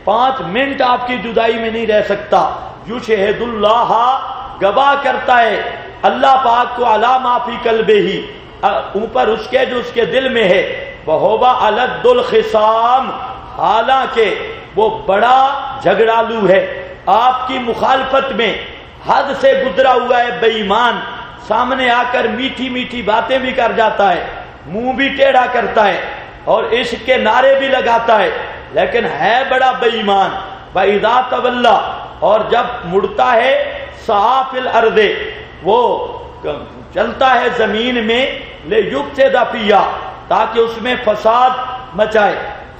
5 منٹ آپ کی جدائی میں نہیں رہ سکتا. یشہد اللہ گواہ کرتا ہے اللہ پاک کو علی ما فی قلبہ, اوپر اس کے جو اس کے دل میں ہے. وہو الد الخصام حالانکہ وہ بڑا جھگڑالو ہے, آپ کی مخالفت میں حد سے گزرا ہوا ہے بے ایمان. سامنے آ کر میٹھی میٹھی باتیں بھی کر جاتا ہے, منہ بھی ٹیڑھا کرتا ہے اور عشق کے نعرے بھی لگاتا ہے, لیکن ہے بڑا بے ایمان. وَإِذَا تَوَلَّى اور جب مڑتا ہے سعى فِي الْأَرْضِ وہ چلتا ہے زمین میں لِيُفْسِدَ فِيهَا تاکہ اس میں فساد مچائے.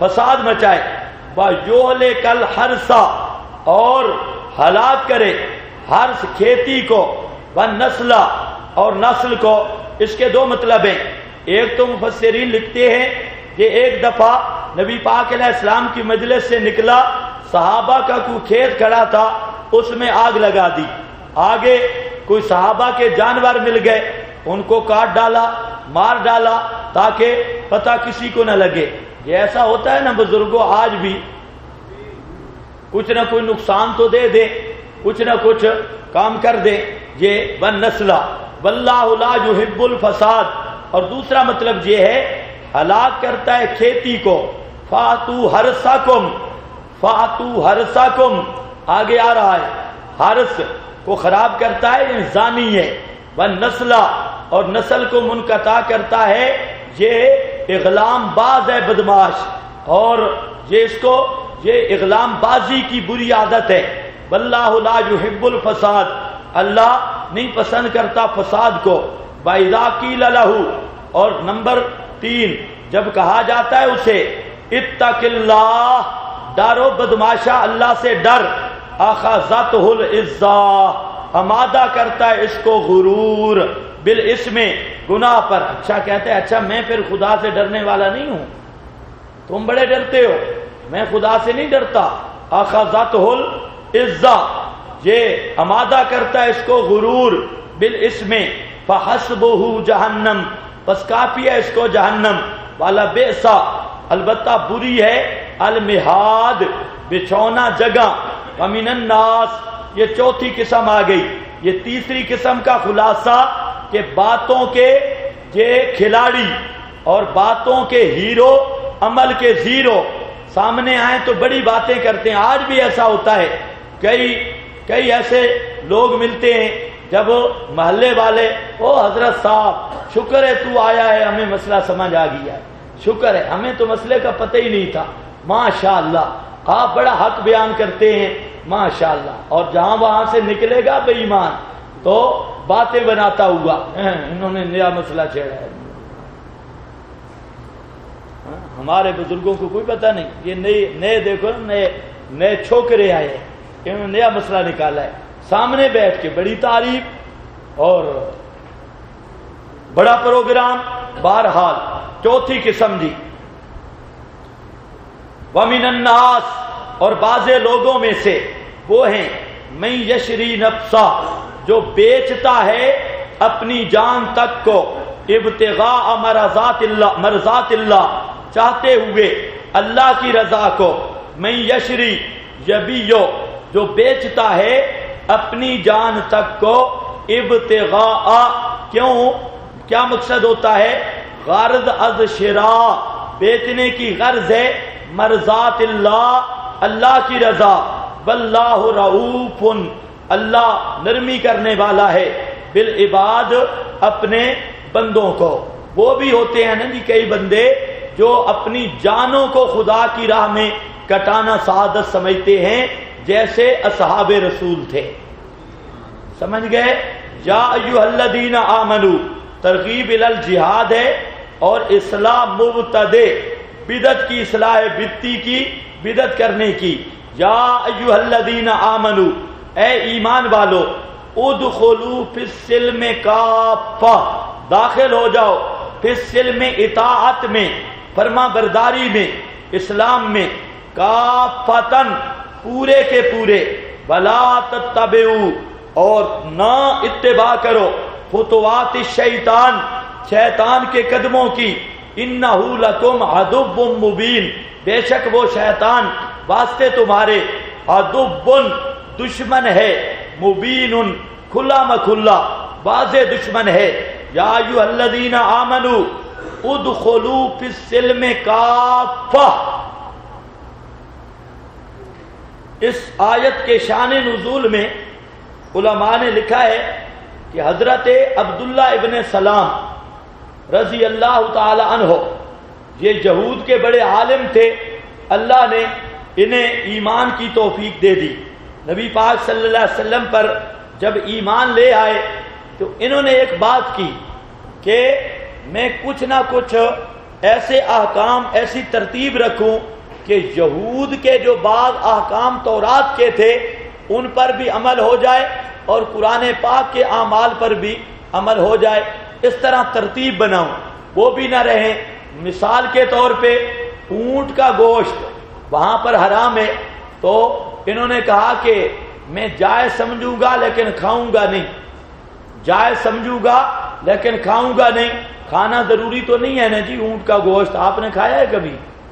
وَيُهْلِكَ الْحَرْثَ اور ہلاک کرے حرث کھیتی کو, وَالنَّسْلَ اور نسل کو. اس کے 2 مطلب ہیں. ایک تو مفسرین لکھتے ہیں کہ ایک دفعہ نبی پاک علیہ السلام کی مجلس سے نکلا, صحابہ کا کوئی کھیت کھڑا تھا, اس میں آگ لگا دی. آگے کوئی صحابہ کے جانور مل گئے, ان کو کاٹ ڈالا, مار ڈالا تاکہ پتہ کسی کو نہ لگے. یہ ایسا ہوتا ہے نا بزرگوں, آج بھی کچھ نہ کوئی نقصان تو دے دے, کچھ نہ کچھ کام کر دے. یہ وَالنَّسْلَ وَاللَّهُ لَا يُحِبُّ الْفَسَادَ اور دوسرا مطلب یہ ہے ہلاک کرتا ہے کھیتی کو. فَأْتُوا حَرْثَكُمْ آگے آ رہا ہے, حرث کو خراب کرتا ہے یہ زانی ہے. وَالنَّسْلَ اور نسل کو منقطع کرتا ہے, یہ اغلام باز ہے بدماش, اور یہ اغلام بازی کی بری عادت ہے. وَاللَّهُ لَا يُحِبُّ الْفَسَادَ اللہ نہیں پسند کرتا فساد کو. وَإِذَا قِيلَ لَهُ اور نمبر 3 جب کہا جاتا ہے اسے اتق اللہ ڈرو بدماشا اللہ سے ڈر, اخذتہ العزہ آمادہ کرتا ہے اس کو غرور, بالاسم گناہ پر. اچھا کہتے ہیں اچھا میں پھر خدا سے ڈرنے والا نہیں ہوں, تم بڑے ڈرتے ہو, میں خدا سے نہیں ڈرتا. اخذتہ العزہ یہ آمادہ کرتا ہے اس کو غرور, بالاسم فحسبہ جہنم بس کافی ہے اس کو جہنم. والا بئسا البتہ بری ہے المہاد بچھونا جگہ. ومن الناس یہ 4تھی قسم آ گئی. یہ 3ری قسم کا خلاصہ کہ باتوں کے یہ کھلاڑی اور باتوں کے ہیرو, عمل کے زیرو سامنے آئیں تو بڑی باتیں کرتے ہیں. آج بھی ایسا ہوتا ہے, کئی ایسے لوگ ملتے ہیں جب محلے والے او حضرت صاحب شکر ہے تو آیا ہے, ہمیں مسئلہ سمجھ آ گیا ہے, شکر ہے, ہمیں تو مسئلے کا پتہ ہی نہیں تھا, ماشاءاللہ آپ بڑا حق بیان کرتے ہیں ماشاءاللہ، اور جہاں وہاں سے نکلے گا بے ایمان تو باتیں بناتا ہوا انہوں نے نیا مسئلہ چھیڑا ہے۔ ہمارے بزرگوں کو کوئی پتہ نہیں، یہ نئے دیکھو نئے چھوکرے آئے ہیں، انہوں نے نیا مسئلہ نکالا ہے، سامنے بیٹھ کے بڑی تعریف اور بڑا پروگرام۔ بہرحال چوتھی قسم جی، وَمِنَ النَّاسِ، اور بعض لوگوں میں سے وہ ہیں مَن یشری نفسا، جو بیچتا ہے اپنی جان تک کو، ابتغاء مرضات اللہ، چاہتے ہوئے اللہ کی رضا کو، مَن یشری یبیو، جو بیچتا ہے اپنی جان تک کو، ابتغاء، کیوں، کیا مقصد ہوتا ہے؟ غرض از شراء، بیچنے کی غرض ہے مرضات اللہ، اللہ کی رضا، واللہ رؤوف، اللہ نرمی کرنے والا ہے، بالعباد، اپنے بندوں کو۔ وہ بھی ہوتے ہیں نا جی کئی بندے جو اپنی جانوں کو خدا کی راہ میں کٹانا سعادت سمجھتے ہیں، جیسے اصحاب رسول تھے، سمجھ گئے؟ یا ایھا الذین آمنوا، ترغیب الی الجہاد ہے، اور اصلاح مبتدع، بدعت کی اصلاح بدتی کی، بدعت کرنے کی۔ یا ایھا الذین آمنوا، اے ایمان والو، ادخلوا فی السلم کافہ، داخل ہو جاؤ فی السلم، اطاعت میں، فرما برداری میں، اسلام میں، کافتن، پورے کے پورے، ولا تتبعوا، اور نہ اتباع کرو، خطوات الشیطان، شیطان کے قدموں کی، انہ لکم عدو مبین، بے شک وہ شیطان واسطے تمہارے، عدو، دشمن ہے، مبین، کھلا مکھلا، واضح دشمن ہے۔ یا ایھا الذین آمنوا ادخلوا فی السلم کافہ۔ اس آیت کے شان نزول میں علماء نے لکھا ہے کہ حضرت عبداللہ ابن سلام رضی اللہ تعالی عنہ، یہ یہود کے بڑے عالم تھے، اللہ نے انہیں ایمان کی توفیق دے دی۔ نبی پاک صلی اللہ علیہ وسلم پر جب ایمان لے آئے تو انہوں نے ایک بات کی کہ میں کچھ نہ کچھ ایسے احکام، ایسی ترتیب رکھوں کہ یہود کے جو بعض احکام تورات کے تھے ان پر بھی عمل ہو جائے اور قرآن پاک کے اعمال پر بھی عمل ہو جائے، اس طرح ترتیب بناؤں، وہ بھی نہ رہیں۔ مثال کے طور پہ اونٹ کا گوشت وہاں پر حرام ہے، تو انہوں نے کہا کہ میں جائز سمجھوں گا لیکن کھاؤں گا نہیں، جائز سمجھوں گا لیکن کھاؤں گا نہیں۔ کھانا ضروری تو نہیں ہے نا جی اونٹ کا گوشت، آپ نے کھایا ہے کبھی؟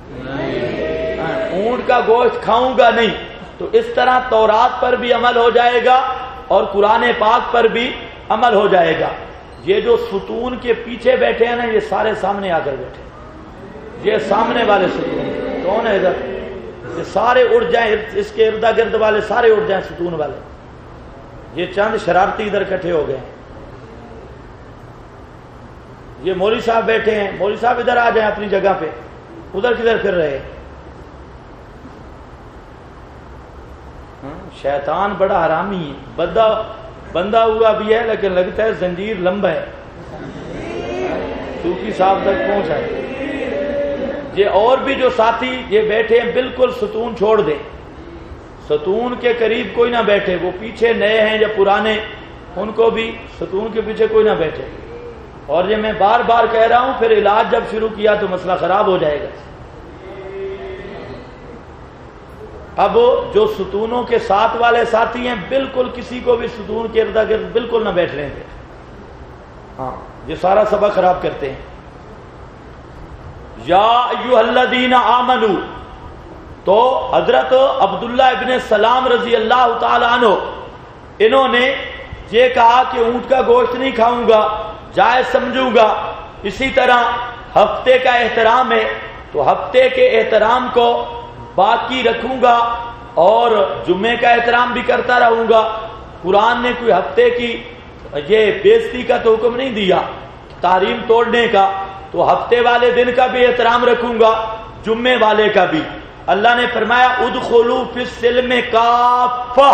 اونٹ کا گوشت کھاؤں گا نہیں، تو اس طرح تورات پر بھی عمل ہو جائے گا اور قرآن پاک پر بھی عمل ہو جائے گا۔ یہ جو ستون کے پیچھے بیٹھے ہیں نا، یہ سارے سامنے آ کر بیٹھے، یہ سامنے والے ستون کون ہے ادھر؟ یہ سارے اڑ جائیں، اس کے ارد گرد والے سارے اڑ جائیں ستون والے، یہ چند شرارتی ادھر اکٹھے ہو گئے ہیں۔ یہ مولوی صاحب بیٹھے ہیں، مولوی صاحب ادھر آ جائیں اپنی جگہ پہ، ادھر کدھر پھر رہے؟ شیطان بڑا حرامی ہے، بندہ ہوا بھی ہے لیکن لگتا ہے زنجیر لمبا ہے، صوفی صاحب تک پہنچا ہے۔ یہ اور بھی جو ساتھی یہ بیٹھے ہیں بالکل ستون چھوڑ دیں، ستون کے قریب کوئی نہ بیٹھے، وہ پیچھے نئے ہیں یا پرانے، ان کو بھی ستون کے پیچھے کوئی نہ بیٹھے۔ اور یہ میں بار بار کہہ رہا ہوں، پھر علاج جب شروع کیا تو مسئلہ خراب ہو جائے گا۔ اب جو ستونوں کے ساتھ والے ساتھی ہیں بالکل کسی کو بھی ستون کے ارد گرد بالکل نہ بیٹھنے دیں، ہاں یہ سارا سبق خراب کرتے ہیں۔ یا ایھا الذین آمنوا، تو حضرت عبداللہ ابن سلام رضی اللہ تعالی عنہ انہوں نے یہ کہا کہ اونٹ کا گوشت نہیں کھاؤں گا، جائز سمجھوں گا۔ اسی طرح ہفتے کا احترام ہے تو ہفتے کے احترام کو باقی رکھوں گا اور جمعے کا احترام بھی کرتا رہوں گا۔ قرآن نے کوئی ہفتے کی یہ بےزتی کا تو حکم نہیں دیا، تحریم توڑنے کا، تو ہفتے والے دن کا بھی احترام رکھوں گا، جمعے والے کا بھی۔ اللہ نے فرمایا ادخلوا فی السلم کافہ،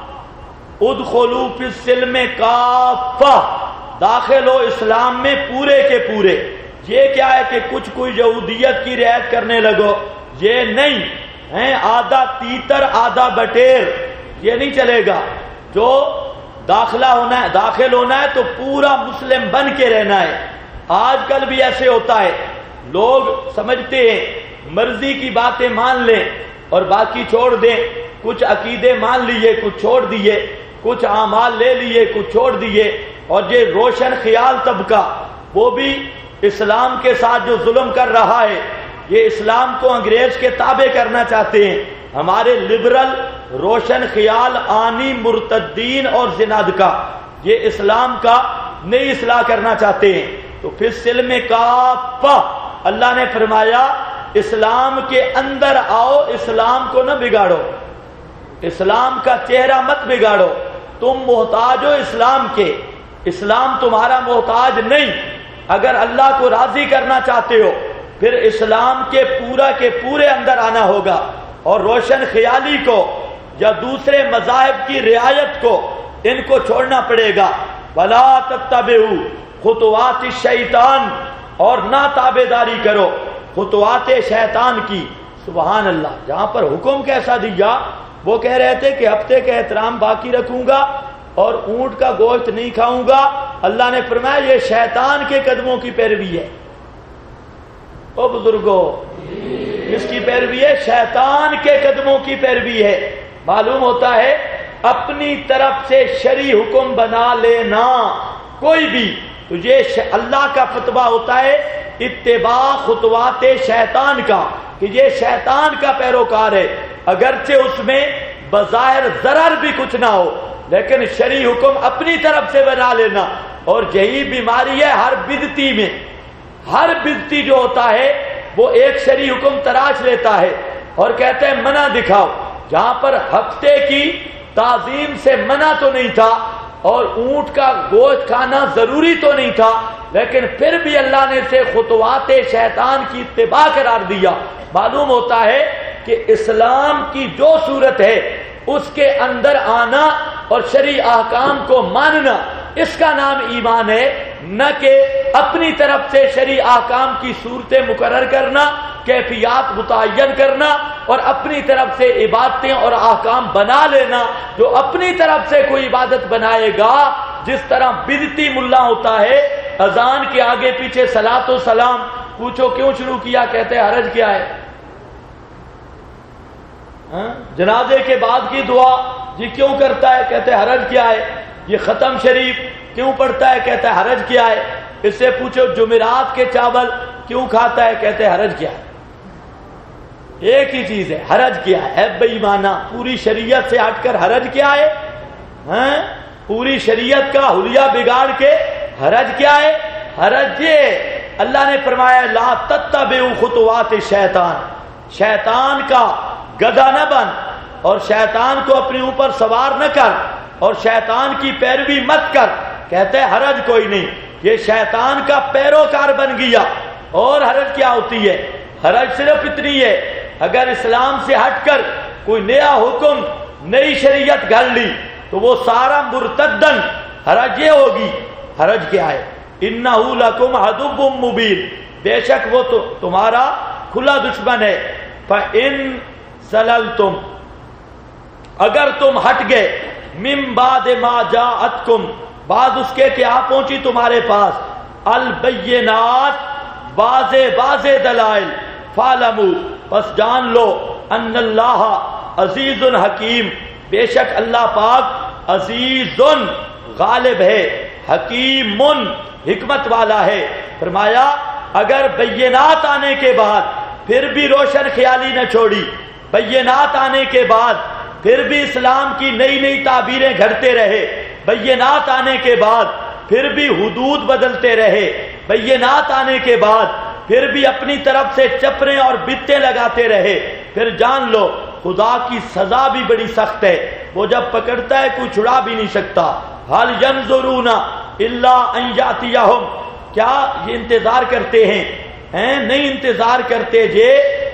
ادخلوا فی السلم کافہ، داخل ہو اسلام میں پورے کے پورے۔ یہ کیا ہے کہ کچھ کوئی یہودیت کی رعایت کرنے لگو، یہ نہیں ہے، آدھا تیتر آدھا بٹیر، یہ نہیں چلے گا۔ جو داخل ہونا ہے تو پورا مسلم بن کے رہنا ہے۔ آج کل بھی ایسے ہوتا ہے، لوگ سمجھتے ہیں مرضی کی باتیں مان لیں اور باقی چھوڑ دیں، کچھ عقیدے مان لیے کچھ چھوڑ دیے، کچھ اعمال لے لیے کچھ چھوڑ دیے، اور یہ روشن خیال طبقہ وہ بھی اسلام کے ساتھ جو ظلم کر رہا ہے، یہ اسلام کو انگریز کے تابع کرنا چاہتے ہیں۔ ہمارے لبرل روشن خیال آنی مرتدین اور زنادقہ یہ اسلام کا نئی اصلاح کرنا چاہتے ہیں۔ تو پھر سلم کافہ، اللہ نے فرمایا اسلام کے اندر آؤ، اسلام کو نہ بگاڑو، اسلام کا چہرہ مت بگاڑو۔ تم محتاج ہو اسلام کے، اسلام تمہارا محتاج نہیں۔ اگر اللہ کو راضی کرنا چاہتے ہو پھر اسلام کے پورے اندر آنا ہوگا، اور روشن خیالی کو یا دوسرے مذاہب کی رعایت کو ان کو چھوڑنا پڑے گا۔ وَلَا تَتَّبِعُوا خطوات الشیطان، اور نہ تابعداری کرو خطوات شیطان کی۔ سبحان اللہ، جہاں پر حکم کیسا دیا، وہ کہہ رہے تھے کہ ہفتے کا احترام باقی رکھوں گا اور اونٹ کا گوشت نہیں کھاؤں گا، اللہ نے فرمایا یہ شیطان کے قدموں کی پیروی ہے۔ او بزرگو، کس کی پیروی ہے؟ شیطان کے قدموں کی پیروی ہے۔ معلوم ہوتا ہے اپنی طرف سے شرعی حکم بنا لینا کوئی بھی، تو یہ اللہ کا فتویٰ ہوتا ہے اتباع خطوات شیطان کا، کہ یہ شیطان کا پیروکار ہے، اگرچہ اس میں بظاہر ضرر بھی کچھ نہ ہو، لیکن شرعی حکم اپنی طرف سے بنا لینا۔ اور یہی بیماری ہے ہر بدعتی میں۔ ہر بدعتی جو ہوتا ہے وہ ایک شرعی حکم تراش لیتا ہے اور کہتے ہیں منع دکھاؤ، جہاں پر ہفتے کی تعظیم سے منع تو نہیں تھا اور اونٹ کا گوشت کھانا ضروری تو نہیں تھا، لیکن پھر بھی اللہ نے اسے خطوات شیطان کی اتباع قرار دیا۔ معلوم ہوتا ہے کہ اسلام کی جو صورت ہے اس کے اندر آنا اور شرعی احکام کو ماننا، اس کا نام ایمان ہے، نہ کہ اپنی طرف سے شرعی احکام کی صورتیں مقرر کرنا، کیفیات متعین کرنا اور اپنی طرف سے عبادتیں اور احکام بنا لینا۔ جو اپنی طرف سے کوئی عبادت بنائے گا، جس طرح بدعتی ملا ہوتا ہے، اذان کے آگے پیچھے صلاۃ و سلام، پوچھو کیوں شروع کیا، کہتے ہیں حرج کیا ہے۔ جنازے کے بعد کی دعا یہ کیوں کرتا ہے، کہتے ہیں حرج کیا ہے۔ یہ ختم شریف کیوں پڑھتا ہے، کہتا ہے حرج کیا ہے۔ اس سے پوچھو جمعرات کے چاول کیوں کھاتا ہے، کہتے ہیں حرج کیا ہے۔ ایک ہی چیز ہے، حرج کیا ہے بے ایمانہ، پوری شریعت سے ہٹ کر حرج کیا ہے، پوری شریعت کا حلیہ بگاڑ کے حرج کیا ہے۔ حرج یہ اللہ نے فرمایا لا تتبعوا خطوات الشیطان، شیطان کا گدھا نہ بن اور شیطان کو اپنے اوپر سوار نہ کر اور شیطان کی پیروی مت کر۔ کہتے ہیں حرج کوئی نہیں، یہ شیطان کا پیروکار بن گیا۔ اور حرج کیا ہوتی ہے؟ حرج صرف اتنی ہے، اگر اسلام سے ہٹ کر کوئی نیا حکم نئی شریعت گھڑ لی تو وہ سارا مرتدن، حرج یہ ہوگی۔ حرج کیا ہے؟ انہ لکم عدو مبین، بے شک وہ تو تمہارا کھلا دشمن ہے۔ فَإِن سَلَلْتُمْ، اگر تم ہٹ گئے، من بعد ما جاءتکم، بعد اس کے کہ آ پہنچی تمہارے پاس، البینات، واضح دلائل، فَعْلَمُوا، پس جان لو، ان اللہ عزیز حکیم، بے شک اللہ پاک عزیز غالب ہے، حکیم حکمت والا ہے۔ فرمایا اگر بینات آنے کے بعد پھر بھی روشن خیالی نہ چھوڑی، بینات آنے کے بعد پھر بھی اسلام کی نئی نئی تعبیریں گھڑتے رہے، بینات آنے کے بعد پھر بھی حدود بدلتے رہے، بینات آنے کے بعد پھر بھی اپنی طرف سے چپریں اور بتیں لگاتے رہے، پھر جان لو خدا کی سزا بھی بڑی سخت ہے، وہ جب پکڑتا ہے کوئی چھڑا بھی نہیں سکتا۔ حل ینظرون الا ان یاتیہم، کیا یہ انتظار کرتے ہیں؟ نہیں انتظار کرتے جے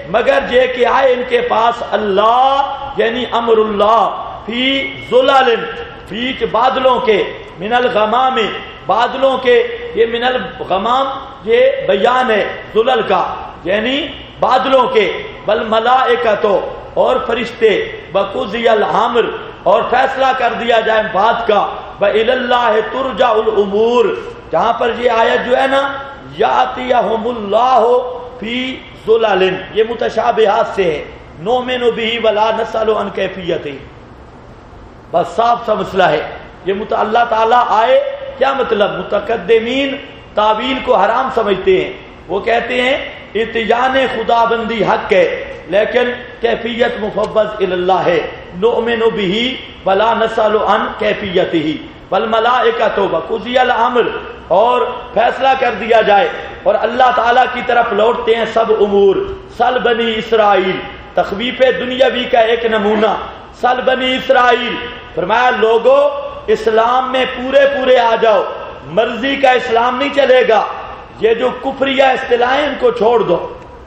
مگر یہ کہ آئے ان کے پاس اللہ یعنی امر اللہ فی ظلال فی بادلوں کے من الغمام بادلوں کے یہ من الغمام یہ بیان ہے ظلل کا یعنی بادلوں کے بل ملائکتو اور فرشتے بقضی الامر اور فیصلہ کر دیا جائے بات کا وَإِلَى اللَّهِ تُرْجَعُ الْأُمُورِ جہاں پر یہ آیت جو ہے نا یاتیہم اللہ فی ظلال یہ متشابہات سے ہے نؤمن بہ ولا نسأل عن کیفیتہ بس صاف سا مسئلہ ہے یہ اللہ تعالیٰ آئے کیا مطلب متقدمین تعویل کو حرام سمجھتے ہیں وہ کہتے ہیں اتیان خدا بندی حق ہے لیکن کیفیت مفوض الی اللہ ہے نؤمن بہ ولا نسأل عن کیفیتہ والملائکۃ وقضی الامر اور فیصلہ کر دیا جائے اور اللہ تعالیٰ کی طرف لوٹتے ہیں سب امور سل بنی اسرائیل تخویف دنیاوی کا ایک نمونہ سل بنی اسرائیل فرمایا لوگوں اسلام میں پورے آ جاؤ مرضی کا اسلام نہیں چلے گا یہ جو کفریہ اصطلاحیں ان کو چھوڑ دو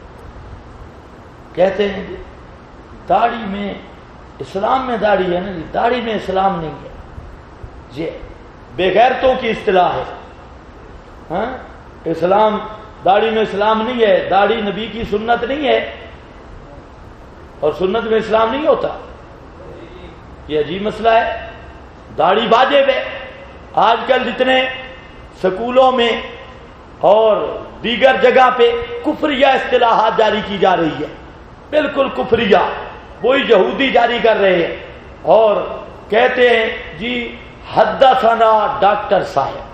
کہتے ہیں داڑھی میں اسلام میں داڑھی ہے نا داڑھی میں اسلام نہیں ہے یہ بے غیرتوں کی اصطلاح ہے ہاں اسلام داڑھی میں اسلام نہیں ہے داڑھی نبی کی سنت نہیں ہے اور سنت میں اسلام نہیں ہوتا یہ عجیب مسئلہ ہے داڑھی واجب ہے آج کل جتنے سکولوں میں اور دیگر جگہ پہ کفریہ اصطلاحات جاری کی جا رہی ہے بالکل کفریہ وہی یہودی جاری کر رہے ہیں اور کہتے ہیں جی حدثنا ڈاکٹر صاحب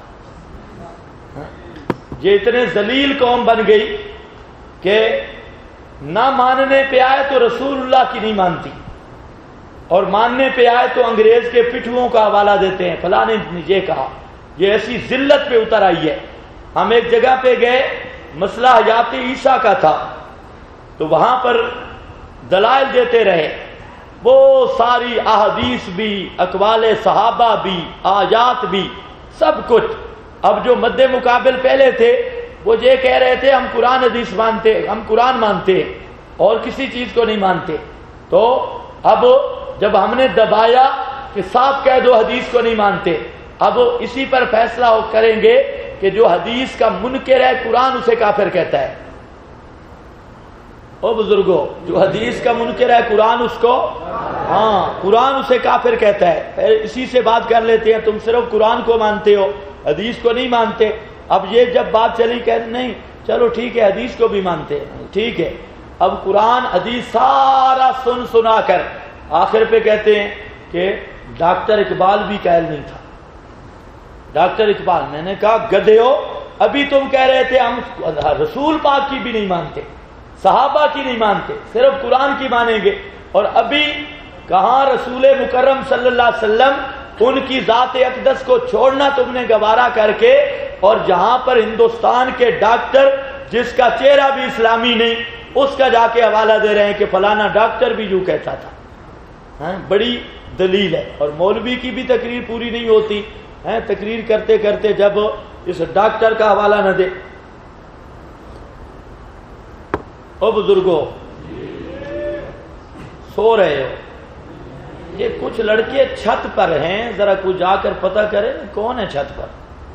یہ اتنے ذلیل قوم بن گئی کہ نہ ماننے پہ آئے تو رسول اللہ کی نہیں مانتی اور ماننے پہ آئے تو انگریز کے پٹھوؤں کا حوالہ دیتے ہیں فلاں نے یہ کہا یہ ایسی ذلت پہ اتر آئی ہے ہم ایک جگہ پہ گئے مسئلہ حیات عیسیٰ کا تھا تو وہاں پر دلائل دیتے رہے وہ ساری احادیث بھی اقوال صحابہ بھی آیات بھی سب کچھ اب جو مد مقابل پہلے تھے وہ یہ کہہ رہے تھے ہم قرآن حدیث مانتے ہم قرآن مانتے اور کسی چیز کو نہیں مانتے تو اب جب ہم نے دبایا کہ صاف کہہ دو حدیث کو نہیں مانتے اب اسی پر فیصلہ کریں گے کہ جو حدیث کا منکر ہے قرآن اسے کافر کہتا ہے او بزرگوں جو حدیث کا منکر ہے قرآن اس کو ہاں قرآن اسے کافر کہتا ہے پہلے اسی سے بات کر لیتے ہیں تم صرف قرآن کو مانتے ہو حدیث کو نہیں مانتے اب یہ جب بات چلی کہ نہیں چلو ٹھیک ہے حدیث کو بھی مانتے ہیں ٹھیک ہے اب قرآن حدیث سارا سنا کر آخر پہ کہتے ہیں کہ ڈاکٹر اقبال بھی قائل نہیں تھا ڈاکٹر اقبال میں نے کہا گدھے ہو ابھی تم کہہ رہے تھے ہم رسول پاک کی بھی نہیں مانتے صحابہ کی نہیں مانتے صرف قرآن کی مانیں گے اور ابھی کہاں رسول مکرم صلی اللہ علیہ وسلم ان کی ذات اقدس کو چھوڑنا تم نے گوارا کر کے اور جہاں پر ہندوستان کے ڈاکٹر جس کا چہرہ بھی اسلامی نہیں اس کا جا کے حوالہ دے رہے ہیں کہ فلانا ڈاکٹر بھی یوں کہتا تھا بڑی دلیل ہے اور مولوی کی بھی تقریر پوری نہیں ہوتی تقریر کرتے کرتے جب اس ڈاکٹر کا حوالہ نہ دے او بزرگوں سو رہے ہو یہ کچھ لڑکے چھت پر ہیں ذرا کچھ جا کر پتہ کرے کون ہے چھت پر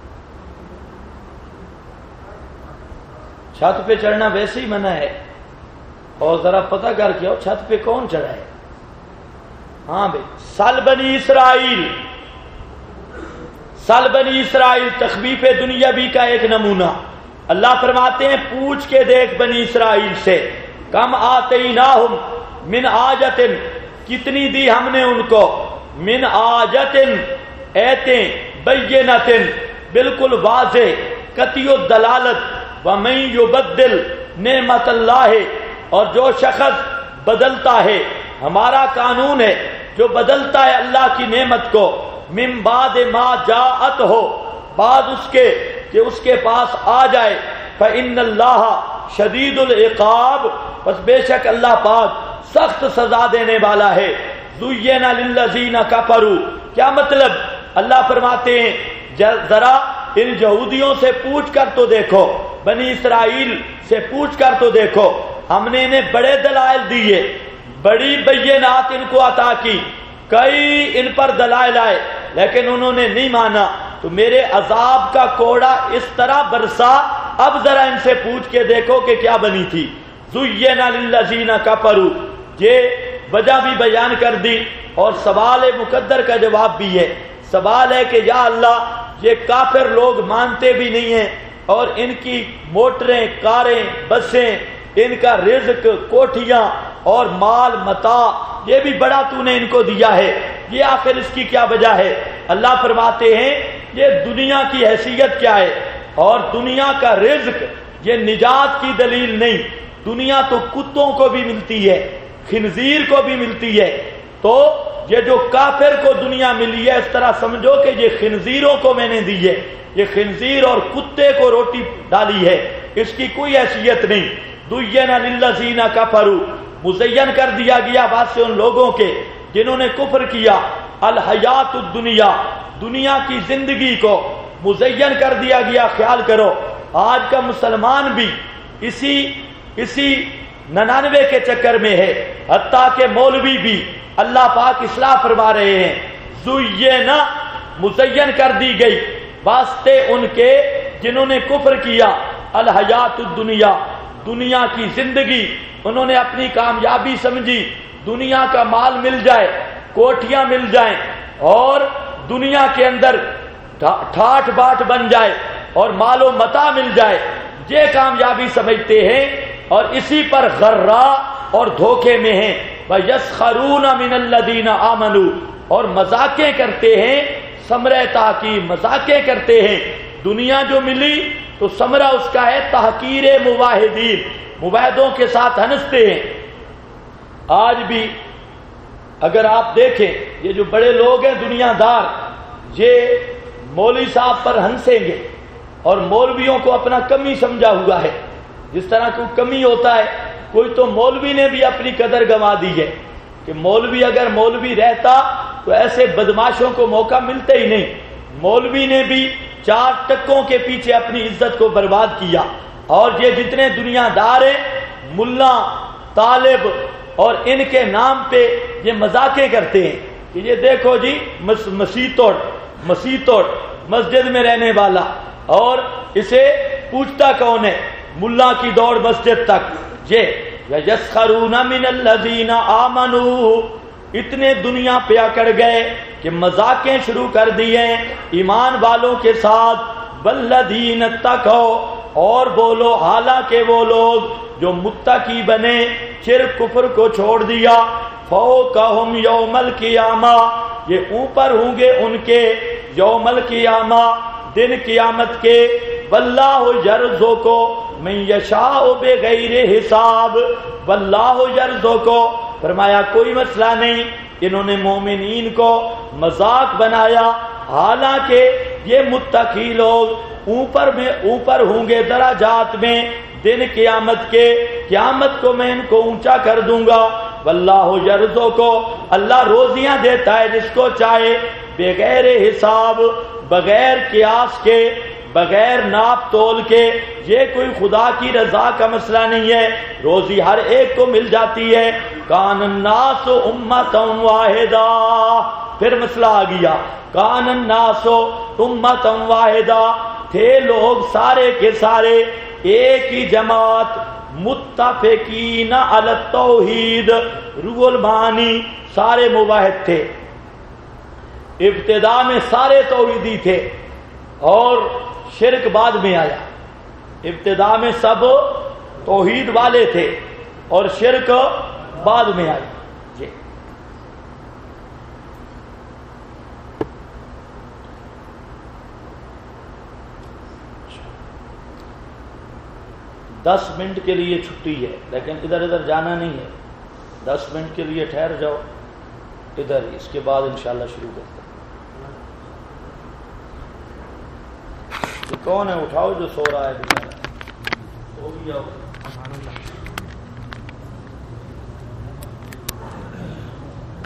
چھت پہ چڑھنا ویسے ہی منع ہے اور ذرا پتہ کر کے آؤ چھت پہ کون چڑھا ہے ہاں بھائی سل بنی اسرائیل تخفیف دنیاوی کا ایک نمونہ اللہ فرماتے ہیں پوچھ کے دیکھ بنی اسرائیل سے کم آتیناہم من آجتن کتنی دی ہم نے ان کو من آجتن ایتیں بینتن بالکل واضح قطعی الدلالت ومن یبدل نعمت اللہ اور جو شخص بدلتا ہے ہمارا قانون ہے جو بدلتا ہے اللہ کی نعمت کو من بعد ما جاءت ہو بعد اس کے کہ اس کے پاس آ جائے فإن اللہ شدید العقاب بس بے شک اللہ پاک سخت سزا دینے والا ہے زُيِّنَ لِلَّذِينَ كَفَرُوا کیا مطلب اللہ فرماتے ہیں ذرا ان یہودیوں سے پوچھ کر تو دیکھو بنی اسرائیل سے پوچھ کر تو دیکھو ہم نے انہیں بڑے دلائل دیے، بڑی بینات ان کو عطا کی، کئی ان پر دلائل آئے، لیکن انہوں نے نہیں مانا، تو میرے عذاب کا کوڑا اس طرح برسا۔ اب ذرا ان سے پوچھ کے دیکھو کہ کیا بنی تھی۔ زُيِّنَ لِلَّذِينَ كَفَرُوا، یہ وجہ بھی بیان کر دی اور سوال مقدر کا جواب بھی ہے۔ سوال ہے کہ یا اللہ، یہ کافر لوگ مانتے بھی نہیں ہیں، اور ان کی موٹریں، کاریں، بسیں، ان کا رزق، کوٹھیاں اور مال متاع، یہ بھی بڑا تو نے ان کو دیا ہے، یہ آخر اس کی کیا وجہ ہے؟ اللہ فرماتے ہیں یہ دنیا کی حیثیت کیا ہے، اور دنیا کا رزق یہ نجات کی دلیل نہیں۔ دنیا تو کتوں کو بھی ملتی ہے، خنزیر کو بھی ملتی ہے، تو یہ جو کافر کو دنیا ملی ہے، اس طرح سمجھو کہ یہ خنزیروں کو میں نے دی ہے، یہ خنزیر اور کتے کو روٹی ڈالی ہے، اس کی کوئی حیثیت نہیں۔ زُيِّنَ لِلَّذِينَ كَفَرُوا، مزین کر دیا گیا بات سے ان لوگوں کے جنہوں نے کفر کیا، الحیات الدنیا، دنیا کی زندگی کو مزین کر دیا گیا۔ خیال کرو آج کا مسلمان بھی اسی 99 کے چکر میں ہے، حتیٰ کہ مولوی بھی، اللہ پاک اصلاح فرما رہے ہیں۔ زُيِّنَ، مزین کر دی گئی واسطے ان کے جنہوں نے کفر کیا، الحیات الدنیا، دنیا کی زندگی، انہوں نے اپنی کامیابی سمجھی، دنیا کا مال مل جائے، کوٹھیاں مل جائیں، اور دنیا کے اندر ٹھاٹ باٹ بن جائے اور مال و متاع مل جائے، یہ کامیابی سمجھتے ہیں، اور اسی پر غرہ اور دھوکے میں ہیں۔ وَيَسْخَرُونَ مِنَ الَّذِينَ آمَنُوا، اور مذاقیں کرتے ہیں، ثمرہ تحقیر، مذاقیں کرتے ہیں۔ دنیا جو ملی تو ثمرہ اس کا ہے تحقیر موحدین، موحدوں کے ساتھ ہنستے ہیں۔ آج بھی اگر آپ دیکھیں یہ جو بڑے لوگ ہیں دنیا دار، یہ مولوی صاحب پر ہنسیں گے، اور مولویوں کو اپنا کمی سمجھا ہوا ہے، جس طرح کوئی کمی ہوتا ہے، کوئی تو مولوی نے بھی اپنی قدر گنوا دی ہے کہ مولوی اگر مولوی رہتا تو ایسے بدماشوں کو موقع ملتے ہی نہیں۔ مولوی نے بھی 4 ٹکوں کے پیچھے اپنی عزت کو برباد کیا، اور یہ جتنے دنیا دار ہیں، ملا، طالب، اور ان کے نام پہ یہ مذاقیں کرتے ہیں کہ یہ دیکھو جی مسیح توڑ مسجد میں رہنے والا، اور اسے پوچھتا کون ہے؟ ملا کی دوڑ مسجد تک۔ یہ یسخرون من الذین آمنوا، اتنے دنیا پہ اکڑ گئے کہ مذاقیں شروع کر دی ہیں ایمان والوں کے ساتھ۔ والذین اتقوا، اور بولو حالانکہ وہ لوگ جو متقی بنے، شرک کفر کو چھوڑ دیا، فوقہم یوم القیامہ، یہ اوپر ہوں گے ان کے یوم القیامہ، دن قیامت کے۔ واللہ یرزق من یشاء بغیر حساب، واللہ یرزق، فرمایا کوئی مسئلہ نہیں، انہوں نے مومنین کو مذاق بنایا، حالانکہ یہ متقی لوگ اوپر ہوں گے درجات میں دن قیامت کے، قیامت کو میں ان کو اونچا کر دوں گا۔ واللہ یرزق، اللہ روزیاں دیتا ہے جس کو چاہے، بغیر حساب، بغیر قیاس کے، بغیر ناپ تول کے۔ یہ کوئی خدا کی رضا کا مسئلہ نہیں ہے، روزی ہر ایک کو مل جاتی ہے۔ کان الناس امۃ واحدہ، پھر مسئلہ آ گیا، کان الناس امۃ واحدہ، تھے لوگ سارے کے سارے ایک ہی جماعت، متفقین علی التوحید، روح المعانی، سارے موحد تھے۔ ابتدا میں سارے توحیدی تھے اور شرک بعد میں آیا۔ ابتدا میں سب توحید والے تھے اور شرک بعد میں آئی۔ جی 10 منٹ کے لیے چھٹی ہے، لیکن ادھر ادھر جانا نہیں ہے، 10 منٹ کے لیے ٹھہر جاؤ ادھر، اس کے بعد انشاءاللہ شروع کرتے ہیں۔ کون ہے اٹھاؤ جو سو رہا ہے، سو گیا۔